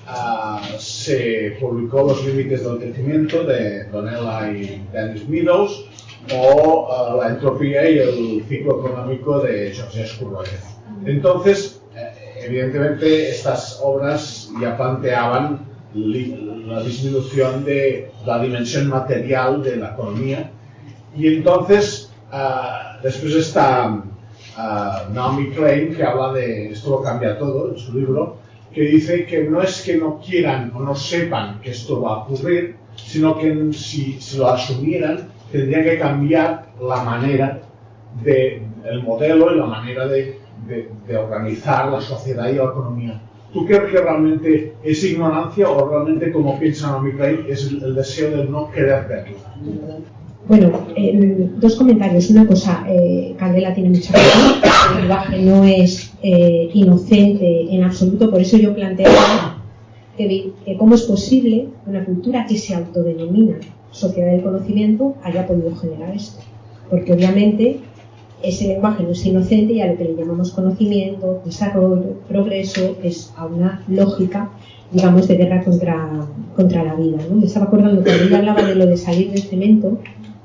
Speaker 6: se publicó Los límites del crecimiento de Donella y Dennis Meadows, o La entropía y el ciclo económico de Georges Courroyer. Entonces, evidentemente, estas obras ya planteaban la disminución de la dimensión material de la economía, y entonces después está Naomi Klein, que habla de esto, lo cambia todo en su libro, que dice que no es que no quieran o no sepan que esto va a ocurrir, sino que si lo asumieran tendrían que cambiar la manera el modelo y la manera de organizar la sociedad y la economía. ¿Tú crees que realmente es ignorancia o realmente, como piensa Naomi Klein, es el deseo de no querer verlo?
Speaker 2: Bueno, 2 comentarios. Una cosa, Candela tiene mucha razón, el lenguaje no es inocente en absoluto, por eso yo planteaba que cómo es posible que una cultura que se autodenomina sociedad del conocimiento haya podido generar esto. Porque obviamente ese lenguaje no es inocente y a lo que le llamamos conocimiento, desarrollo, progreso, es a una lógica, digamos, de guerra contra la vida, ¿no? Me estaba acordando cuando ella hablaba de lo de salir del cemento,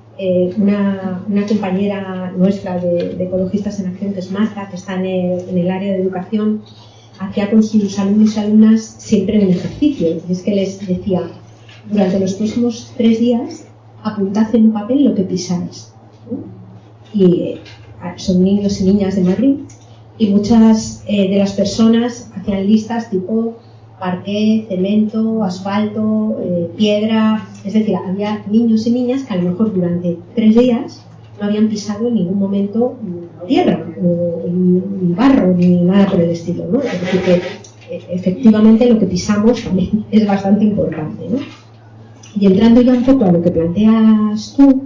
Speaker 2: una compañera nuestra de Ecologistas en Acción, que es Marta, que está en el área de educación, hacía con sus alumnos y alumnas siempre un ejercicio, y es que les decía, durante los próximos 3 días apuntad en un papel lo que pisáis, ¿no? Y son niños y niñas de Madrid, y muchas de las personas hacían listas tipo parqué, cemento, asfalto, piedra, es decir, había niños y niñas que a lo mejor durante 3 días no habían pisado en ningún momento tierra, ni barro, ni nada por el estilo, ¿no? Es decir, que efectivamente lo que pisamos también es bastante importante, ¿no? Y entrando ya un poco a lo que planteas tú,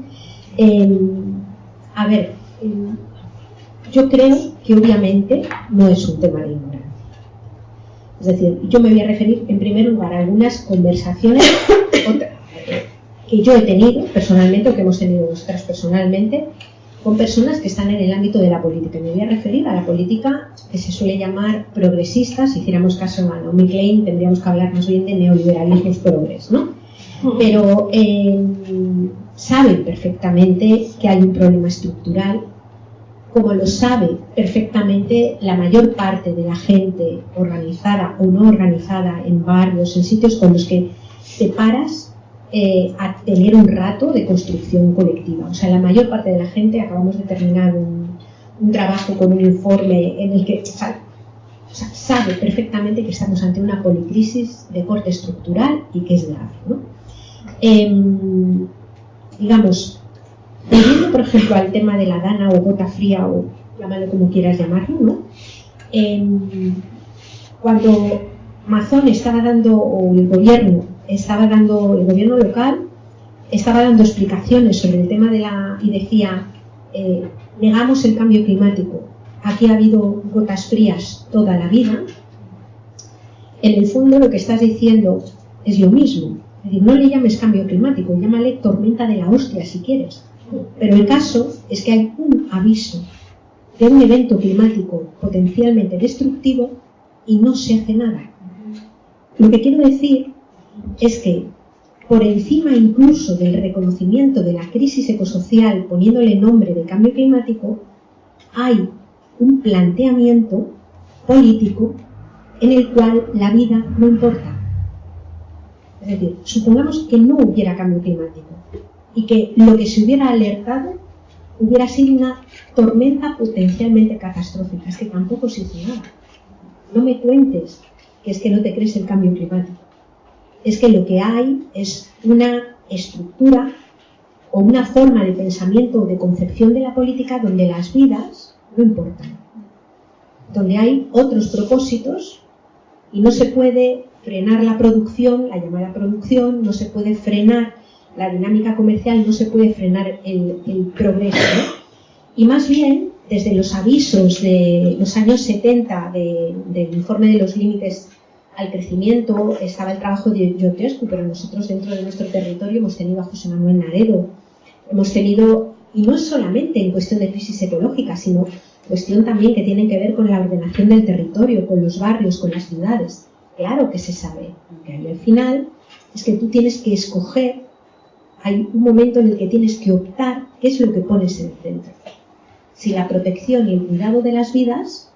Speaker 2: a ver, yo creo que obviamente no es un tema de ignorancia. Es decir, yo me voy a referir en primer lugar a algunas conversaciones que yo he tenido personalmente, o que hemos tenido nosotras personalmente, con personas que están en el ámbito de la política. Me voy a referir a la política que se suele llamar progresista. Si hiciéramos caso a Naomi Klein, tendríamos que hablar más bien de neoliberalismos progres, ¿no? Pero saben perfectamente que hay un problema estructural, como lo sabe perfectamente la mayor parte de la gente organizada o no organizada en barrios, en sitios con los que te paras a tener un rato de construcción colectiva. O sea, la mayor parte de la gente, acabamos de terminar un trabajo con un informe en el que sabe perfectamente que estamos ante una policrisis de corte estructural y que es grave, ¿no? Digamos, volviendo por ejemplo al tema de la dana o gota fría, o llámalo como quieras llamarlo, ¿no? Cuando Mazón estaba dando, o el gobierno local estaba dando explicaciones sobre el tema y decía, negamos el cambio climático, aquí ha habido gotas frías toda la vida. En el fondo lo que estás diciendo es lo mismo. Es decir, no le llames cambio climático, llámale tormenta de la hostia si quieres. Pero el caso es que hay un aviso de un evento climático potencialmente destructivo y no se hace nada. Lo que quiero decir es que por encima incluso del reconocimiento de la crisis ecosocial poniéndole nombre de cambio climático, hay un planteamiento político en el cual la vida no importa. Es decir, supongamos que no hubiera cambio climático y que lo que se hubiera alertado hubiera sido una tormenta potencialmente catastrófica. Es que tampoco se hizo nada. No me cuentes que es que no te crees el cambio climático. Es que lo que hay es una estructura o una forma de pensamiento o de concepción de la política donde las vidas no importan, donde hay otros propósitos y no se puede frenar la producción, la llamada producción, no se puede frenar la dinámica comercial, no se puede frenar el progreso, ¿no? Y más bien, desde los avisos de los años 70 del informe de los límites al crecimiento, estaba el trabajo de Georgescu, pero nosotros dentro de nuestro territorio hemos tenido a José Manuel Naredo, hemos tenido, y no es solamente en cuestión de crisis ecológica, sino cuestión también que tiene que ver con la ordenación del territorio, con los barrios, con las ciudades. Claro que se sabe, que al final es que tú tienes que escoger, hay un momento en el que tienes que optar qué es lo que pones en el centro. Si la protección y el cuidado de las vidas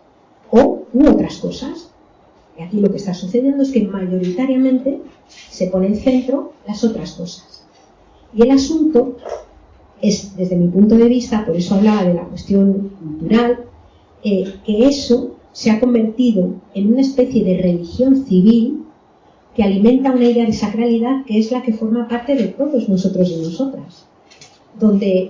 Speaker 2: u otras cosas. Y aquí lo que está sucediendo es que mayoritariamente se pone en centro las otras cosas. Y el asunto es, desde mi punto de vista, por eso hablaba de la cuestión cultural, que eso se ha convertido en una especie de religión civil que alimenta una idea de sacralidad que es la que forma parte de todos nosotros y nosotras. Donde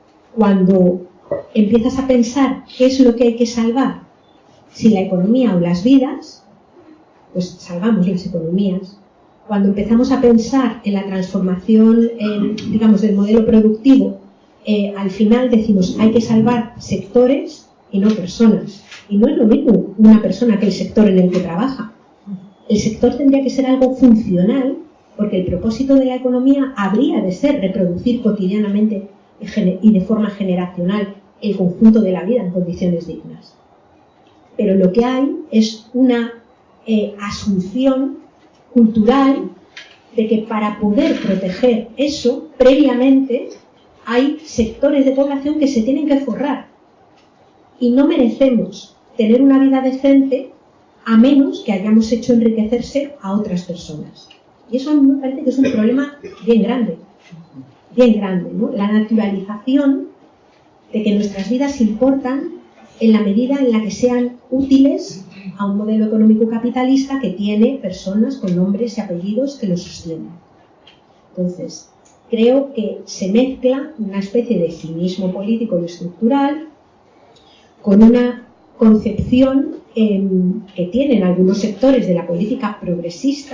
Speaker 2: cuando empiezas a pensar qué es lo que hay que salvar, si la economía o las vidas, pues salvamos las economías. Cuando empezamos a pensar en la transformación, digamos, del modelo productivo, al final decimos hay que salvar sectores y no personas. Y no es lo mismo una persona que el sector en el que trabaja. El sector tendría que ser algo funcional, porque el propósito de la economía habría de ser reproducir cotidianamente y de forma generacional el conjunto de la vida en condiciones dignas. Pero lo que hay es una asunción cultural de que para poder proteger eso, previamente hay sectores de población que se tienen que forrar. Y no merecemos tener una vida decente a menos que hayamos hecho enriquecerse a otras personas. Y eso a mí me parece que es un problema bien grande, ¿no? La naturalización de que nuestras vidas importan en la medida en la que sean útiles a un modelo económico capitalista que tiene personas con nombres y apellidos que lo sostienen. Entonces, creo que se mezcla una especie de cinismo político y estructural con una concepción que tienen algunos sectores de la política progresista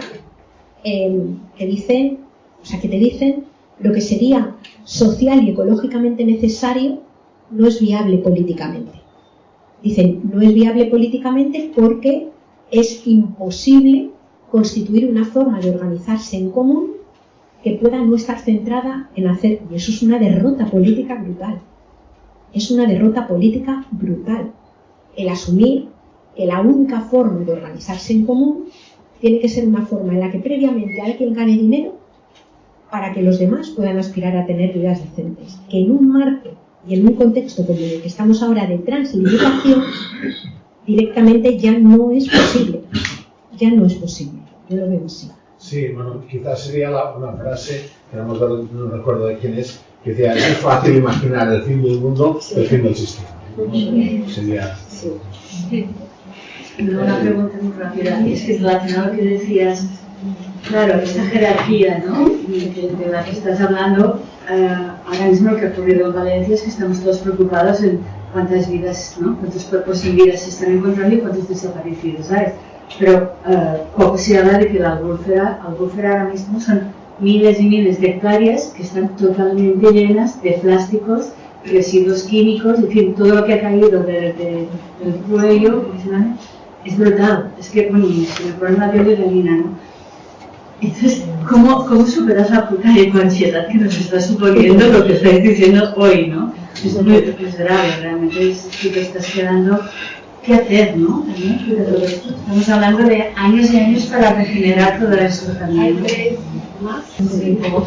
Speaker 2: que dicen, o sea, que te dicen lo que sería social y ecológicamente necesario no es viable políticamente. Dicen, no es viable políticamente porque es imposible constituir una forma de organizarse en común que pueda no estar centrada en hacer, y eso es una derrota política brutal. Es una derrota política brutal. El asumir que la única forma de organizarse en común tiene que ser una forma en la que previamente alguien gane dinero para que los demás puedan aspirar a tener vidas decentes. Que en un marco y en un contexto como el que estamos ahora de translimitación, directamente ya no es posible. Ya no es posible. Yo lo veo así.
Speaker 6: Sí, bueno, quizás sería una frase, que no recuerdo de quién es, que decía, es fácil imaginar el fin del mundo, el fin del sistema. Sería...
Speaker 7: Sí. Una pregunta muy rápida, es que relacionado a lo que decías, claro, esta jerarquía, ¿no?, de la que estás hablando, ahora mismo lo que ha ocurrido en Valencia es que estamos todos preocupados en cuántas vidas, ¿no?, cuántos cuerpos sin vida se están encontrando y cuántos desaparecidos hay. Pero poco se habla de que la albufera ahora mismo son miles y miles de hectáreas que están totalmente llenas de plásticos, residuos químicos, es decir, todo lo que ha caído del cuello, es brutal. Es que, bueno, se me pone la piel de gallina, ¿no? Entonces, ¿cómo superas la puta ansiedad que nos está suponiendo lo que estáis diciendo hoy, ¿no? Es grave, realmente si te estás quedando... ¿Qué hacer, no? También de todo esto. Estamos hablando de años y años para regenerar todo esto también.
Speaker 5: ¿Hay más? Sí, como...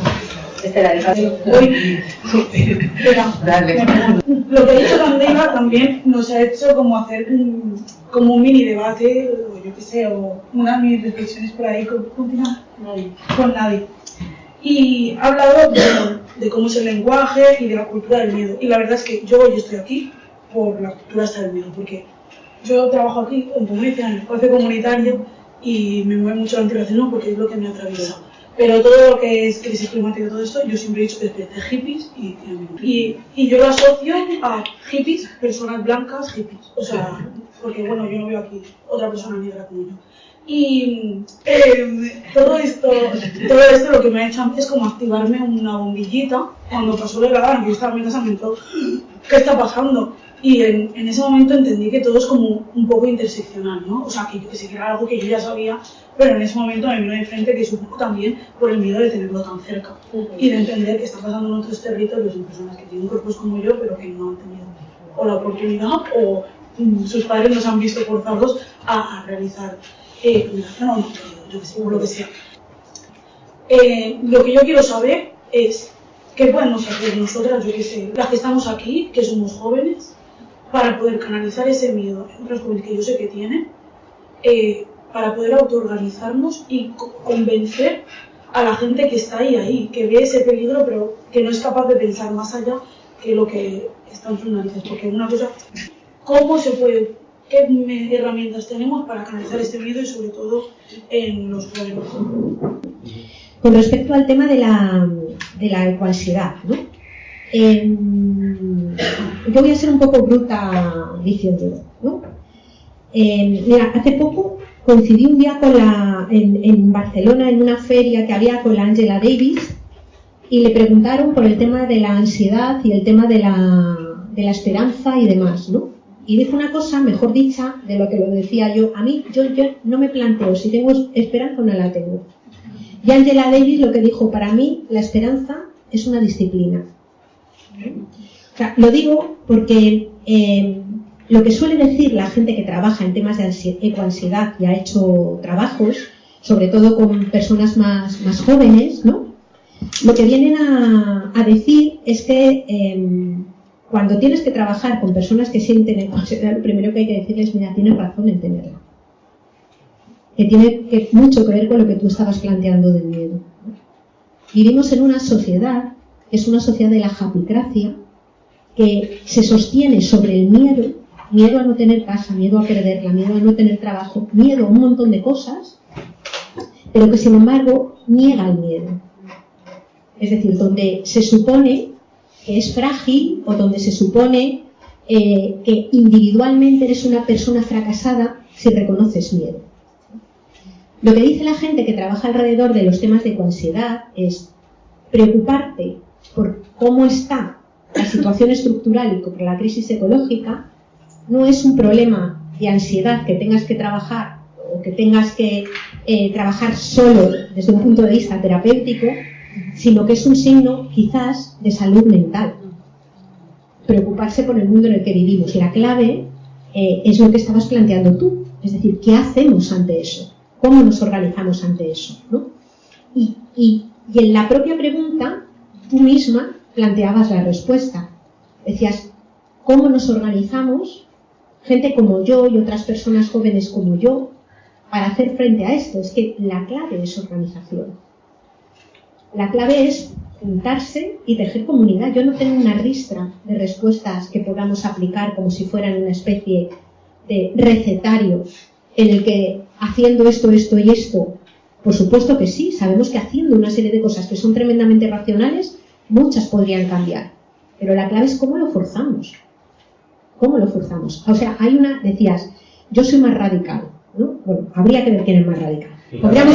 Speaker 4: Lo que ha dicho Candela también nos ha hecho como hacer como un mini debate, o yo qué sé, o unas mini reflexiones por ahí con nadie. Y ha hablado de cómo es el lenguaje y de la cultura del miedo. Y la verdad es que yo estoy aquí por la cultura esta del miedo, porque yo trabajo aquí en Comunicia, en el espacio comunitario, y me mueve mucho la antirracismo porque es lo que me atraviesa. Pero todo lo que es crisis climática y todo esto, yo siempre he dicho que es de hippies y yo lo asocio a hippies, personas blancas, hippies. O sea, porque bueno, yo no veo aquí otra persona negra como yo. Y todo esto lo que me ha hecho es como activarme una bombillita. Cuando pasó lo de la gana, que yo estaba en mi casa, me entró, ¿qué está pasando? Y en ese momento entendí que todo es como un poco interseccional, ¿no? O sea, que era algo que yo ya sabía, pero en ese momento me vino de frente que es un poco también por el miedo de tenerlo tan cerca y de entender que está pasando en otros territorios en personas que tienen cuerpos como yo, pero que no han tenido o la oportunidad o sus padres nos han visto forzados a realizar migración o yo que sé, o lo que sea. Lo que yo quiero saber es qué podemos hacer nosotras, yo que sé, las que estamos aquí, que somos jóvenes, para poder canalizar ese miedo en otras jóvenes que yo sé que tienen, para poder autoorganizarnos y convencer a la gente que está ahí, que ve ese peligro, pero que no es capaz de pensar más allá que lo que está en sus narices. Porque una cosa, ¿cómo se puede? ¿Qué herramientas tenemos para canalizar este miedo y sobre todo en los jóvenes?
Speaker 2: Con respecto al tema de la ecoansiedad, ¿no? Yo voy a ser un poco bruta diciéndolo, ¿no? Mira, hace poco coincidí un día en Barcelona en una feria que había con la Angela Davis y le preguntaron por el tema de la ansiedad y el tema de la esperanza y demás, ¿no? Y dijo una cosa mejor dicha de lo que lo decía yo. A mí, yo no me planteo si tengo esperanza o no la tengo. Y Angela Davis lo que dijo, para mí la esperanza es una disciplina. O sea, lo digo porque lo que suele decir la gente que trabaja en temas de ecoansiedad y ha hecho trabajos, sobre todo con personas más jóvenes, ¿no? Lo que vienen a decir es que cuando tienes que trabajar con personas que sienten ecoansiedad, lo primero que hay que decirles, mira, tienes razón en tenerla. Que tiene mucho que ver con lo que tú estabas planteando del miedo. Vivimos en una sociedad, que es una sociedad de la japicracia, que se sostiene sobre el miedo a no tener casa, miedo a perderla, miedo a no tener trabajo, miedo a un montón de cosas, pero que sin embargo niega el miedo. Es decir, donde se supone que es frágil o donde se supone que individualmente eres una persona fracasada si reconoces miedo. Lo que dice la gente que trabaja alrededor de los temas de ecoansiedad es preocuparte por cómo está la situación estructural y por la crisis ecológica no es un problema de ansiedad que tengas que trabajar o que tengas que trabajar solo desde un punto de vista terapéutico, sino que es un signo quizás de salud mental. Preocuparse por el mundo en el que vivimos. La clave es lo que estabas planteando tú, es decir, ¿qué hacemos ante eso? ¿Cómo nos organizamos ante eso? ¿No? Y en la propia pregunta, tú misma planteabas la respuesta. Decías, ¿cómo nos organizamos, gente como yo y otras personas jóvenes como yo, para hacer frente a esto. Es que la clave es organización. La clave es juntarse y tejer comunidad. Yo no tengo una ristra de respuestas que podamos aplicar como si fueran una especie de recetario en el que haciendo esto, esto y esto, por supuesto que sí, sabemos que haciendo una serie de cosas que son tremendamente racionales, muchas podrían cambiar. Pero la clave es cómo lo forzamos. ¿Cómo lo forzamos? O sea, decías, yo soy más radical, ¿no? Bueno, habría que ver quién es más radical. Podríamos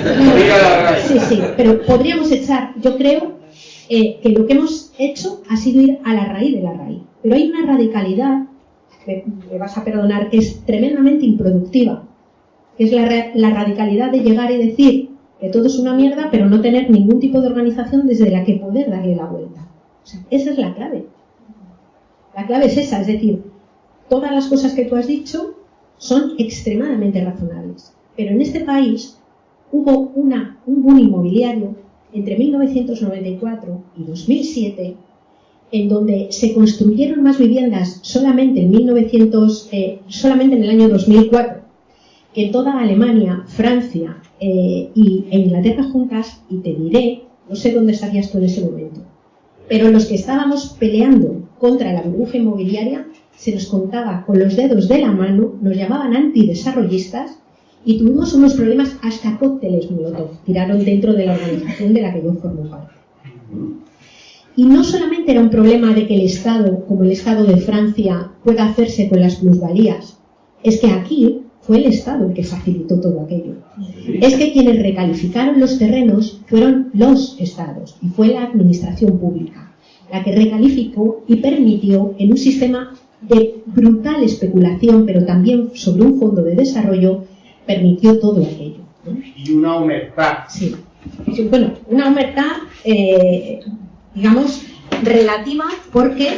Speaker 2: pero podríamos echar, yo creo que lo que hemos hecho ha sido ir a la raíz de la raíz. Pero hay una radicalidad, me vas a perdonar, que es tremendamente improductiva, que es la radicalidad de llegar y decir que todo es una mierda, pero no tener ningún tipo de organización desde la que poder darle la vuelta. O sea, esa es la clave. La clave es esa, es decir, todas las cosas que tú has dicho son extremadamente razonables. Pero en este país hubo un boom inmobiliario entre 1994 y 2007, en donde se construyeron más viviendas solamente en el año 2004 que en toda Alemania, Francia e Inglaterra juntas, y te diré, no sé dónde estarías tú en ese momento, pero los que estábamos peleando contra la burbuja inmobiliaria se nos contaba con los dedos de la mano, nos llamaban antidesarrollistas y tuvimos unos problemas, hasta cócteles Molotov tiraron dentro de la organización de la que yo formo parte. Y no solamente era un problema de que el Estado, como el Estado de Francia, pueda hacerse con las plusvalías, es que aquí fue el Estado el que facilitó todo aquello. Es que quienes recalificaron los terrenos fueron los Estados y fue la administración pública la que recalificó y permitió, en un sistema de brutal especulación, pero también sobre un fondo de desarrollo, permitió todo aquello, ¿no?
Speaker 8: Y una humertad.
Speaker 2: Sí. Bueno, una humertad, digamos, relativa, porque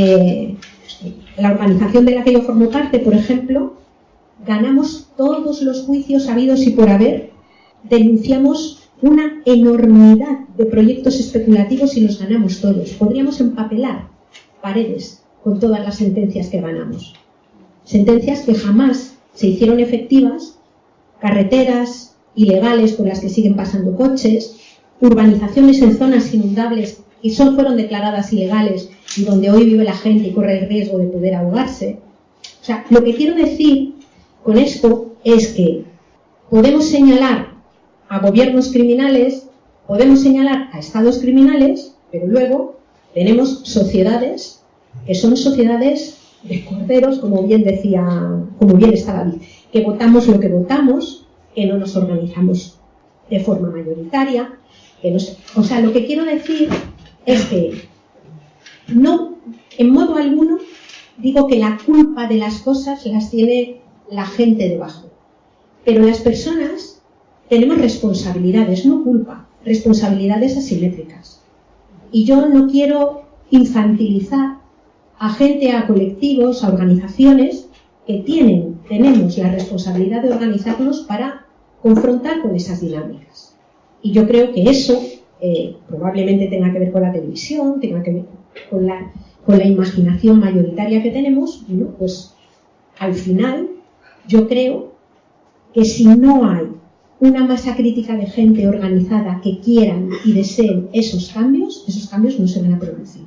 Speaker 2: la organización de la que yo formo parte, por ejemplo, ganamos todos los juicios habidos y por haber, denunciamos una enormidad de proyectos especulativos y los ganamos todos. Podríamos empapelar paredes con todas las sentencias que ganamos. Sentencias que jamás se hicieron efectivas, carreteras ilegales por las que siguen pasando coches, urbanizaciones en zonas inundables que fueron declaradas ilegales y donde hoy vive la gente y corre el riesgo de poder ahogarse. O sea, lo que quiero decir con esto es que podemos señalar a gobiernos criminales, podemos señalar a estados criminales, pero luego tenemos sociedades que son sociedades de corderos, como bien está David, que votamos lo que votamos, que no nos organizamos de forma mayoritaria, o sea, lo que quiero decir es que no, en modo alguno, digo que la culpa de las cosas las tiene la gente debajo, pero las personas tenemos responsabilidades, no culpa, responsabilidades asimétricas. Y yo no quiero infantilizar a gente, a colectivos, a organizaciones que tenemos la responsabilidad de organizarnos para confrontar con esas dinámicas. Y yo creo que eso probablemente tenga que ver con la televisión, tenga que ver con la imaginación mayoritaria que tenemos. Y bueno, pues al final yo creo que si no hay una masa crítica de gente organizada que quieran y deseen esos cambios no se van a producir.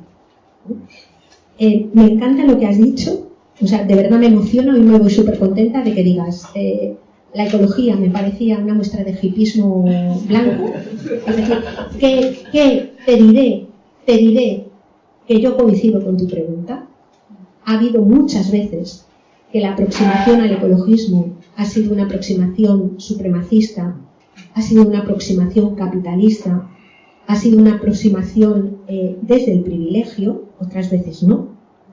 Speaker 2: Me encanta lo que has dicho, o sea, de verdad me emociona y me voy súper contenta de que digas, la ecología me parecía una muestra de hipismo blanco. Es decir, que te diré que yo coincido con tu pregunta. Ha habido muchas veces que la aproximación al ecologismo ha sido una aproximación supremacista, ha sido una aproximación capitalista, ha sido una aproximación desde el privilegio, otras veces no.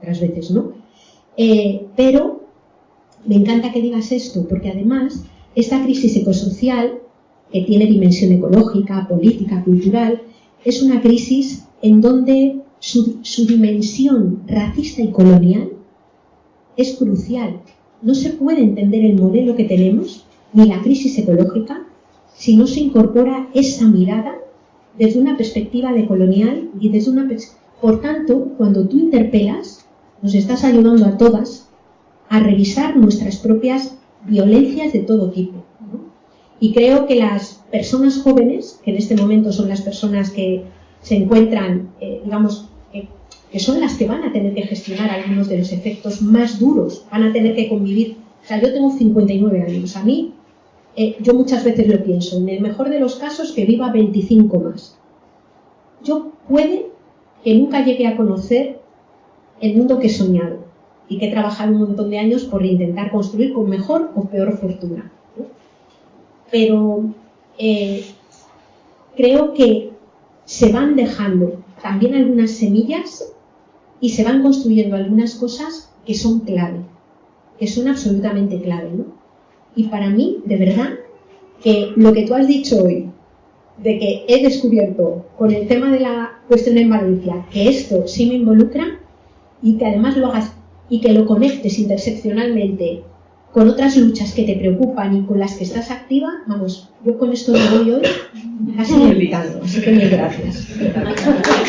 Speaker 2: Pero me encanta que digas esto, porque además esta crisis ecosocial, que tiene dimensión ecológica, política, cultural, es una crisis en donde su dimensión racista y colonial es crucial. No se puede entender el modelo que tenemos, ni la crisis ecológica, si no se incorpora esa mirada desde una perspectiva decolonial y desde una Por tanto, cuando tú interpelas, nos estás ayudando a todas a revisar nuestras propias violencias de todo tipo. Y creo que las personas jóvenes, que en este momento son las personas que se encuentran, digamos, que son las que van a tener que gestionar algunos de los efectos más duros, van a tener que convivir. O sea, yo tengo 59 años, a mí, yo muchas veces lo pienso, en el mejor de los casos que viva 25 más. Yo puede que nunca llegue a conocer el mundo que he soñado y que he trabajado un montón de años por intentar construir con mejor o peor fortuna, ¿no? Pero creo que se van dejando también algunas semillas y se van construyendo algunas cosas que son clave, que son absolutamente clave, ¿no? Y para mí, de verdad, que lo que tú has dicho hoy, de que he descubierto con el tema de la cuestión en Valencia, que esto sí me involucra y que además lo hagas y que lo conectes interseccionalmente con otras luchas que te preocupan y con las que estás activa, vamos, yo con esto me voy hoy casi meditando, así que mil gracias.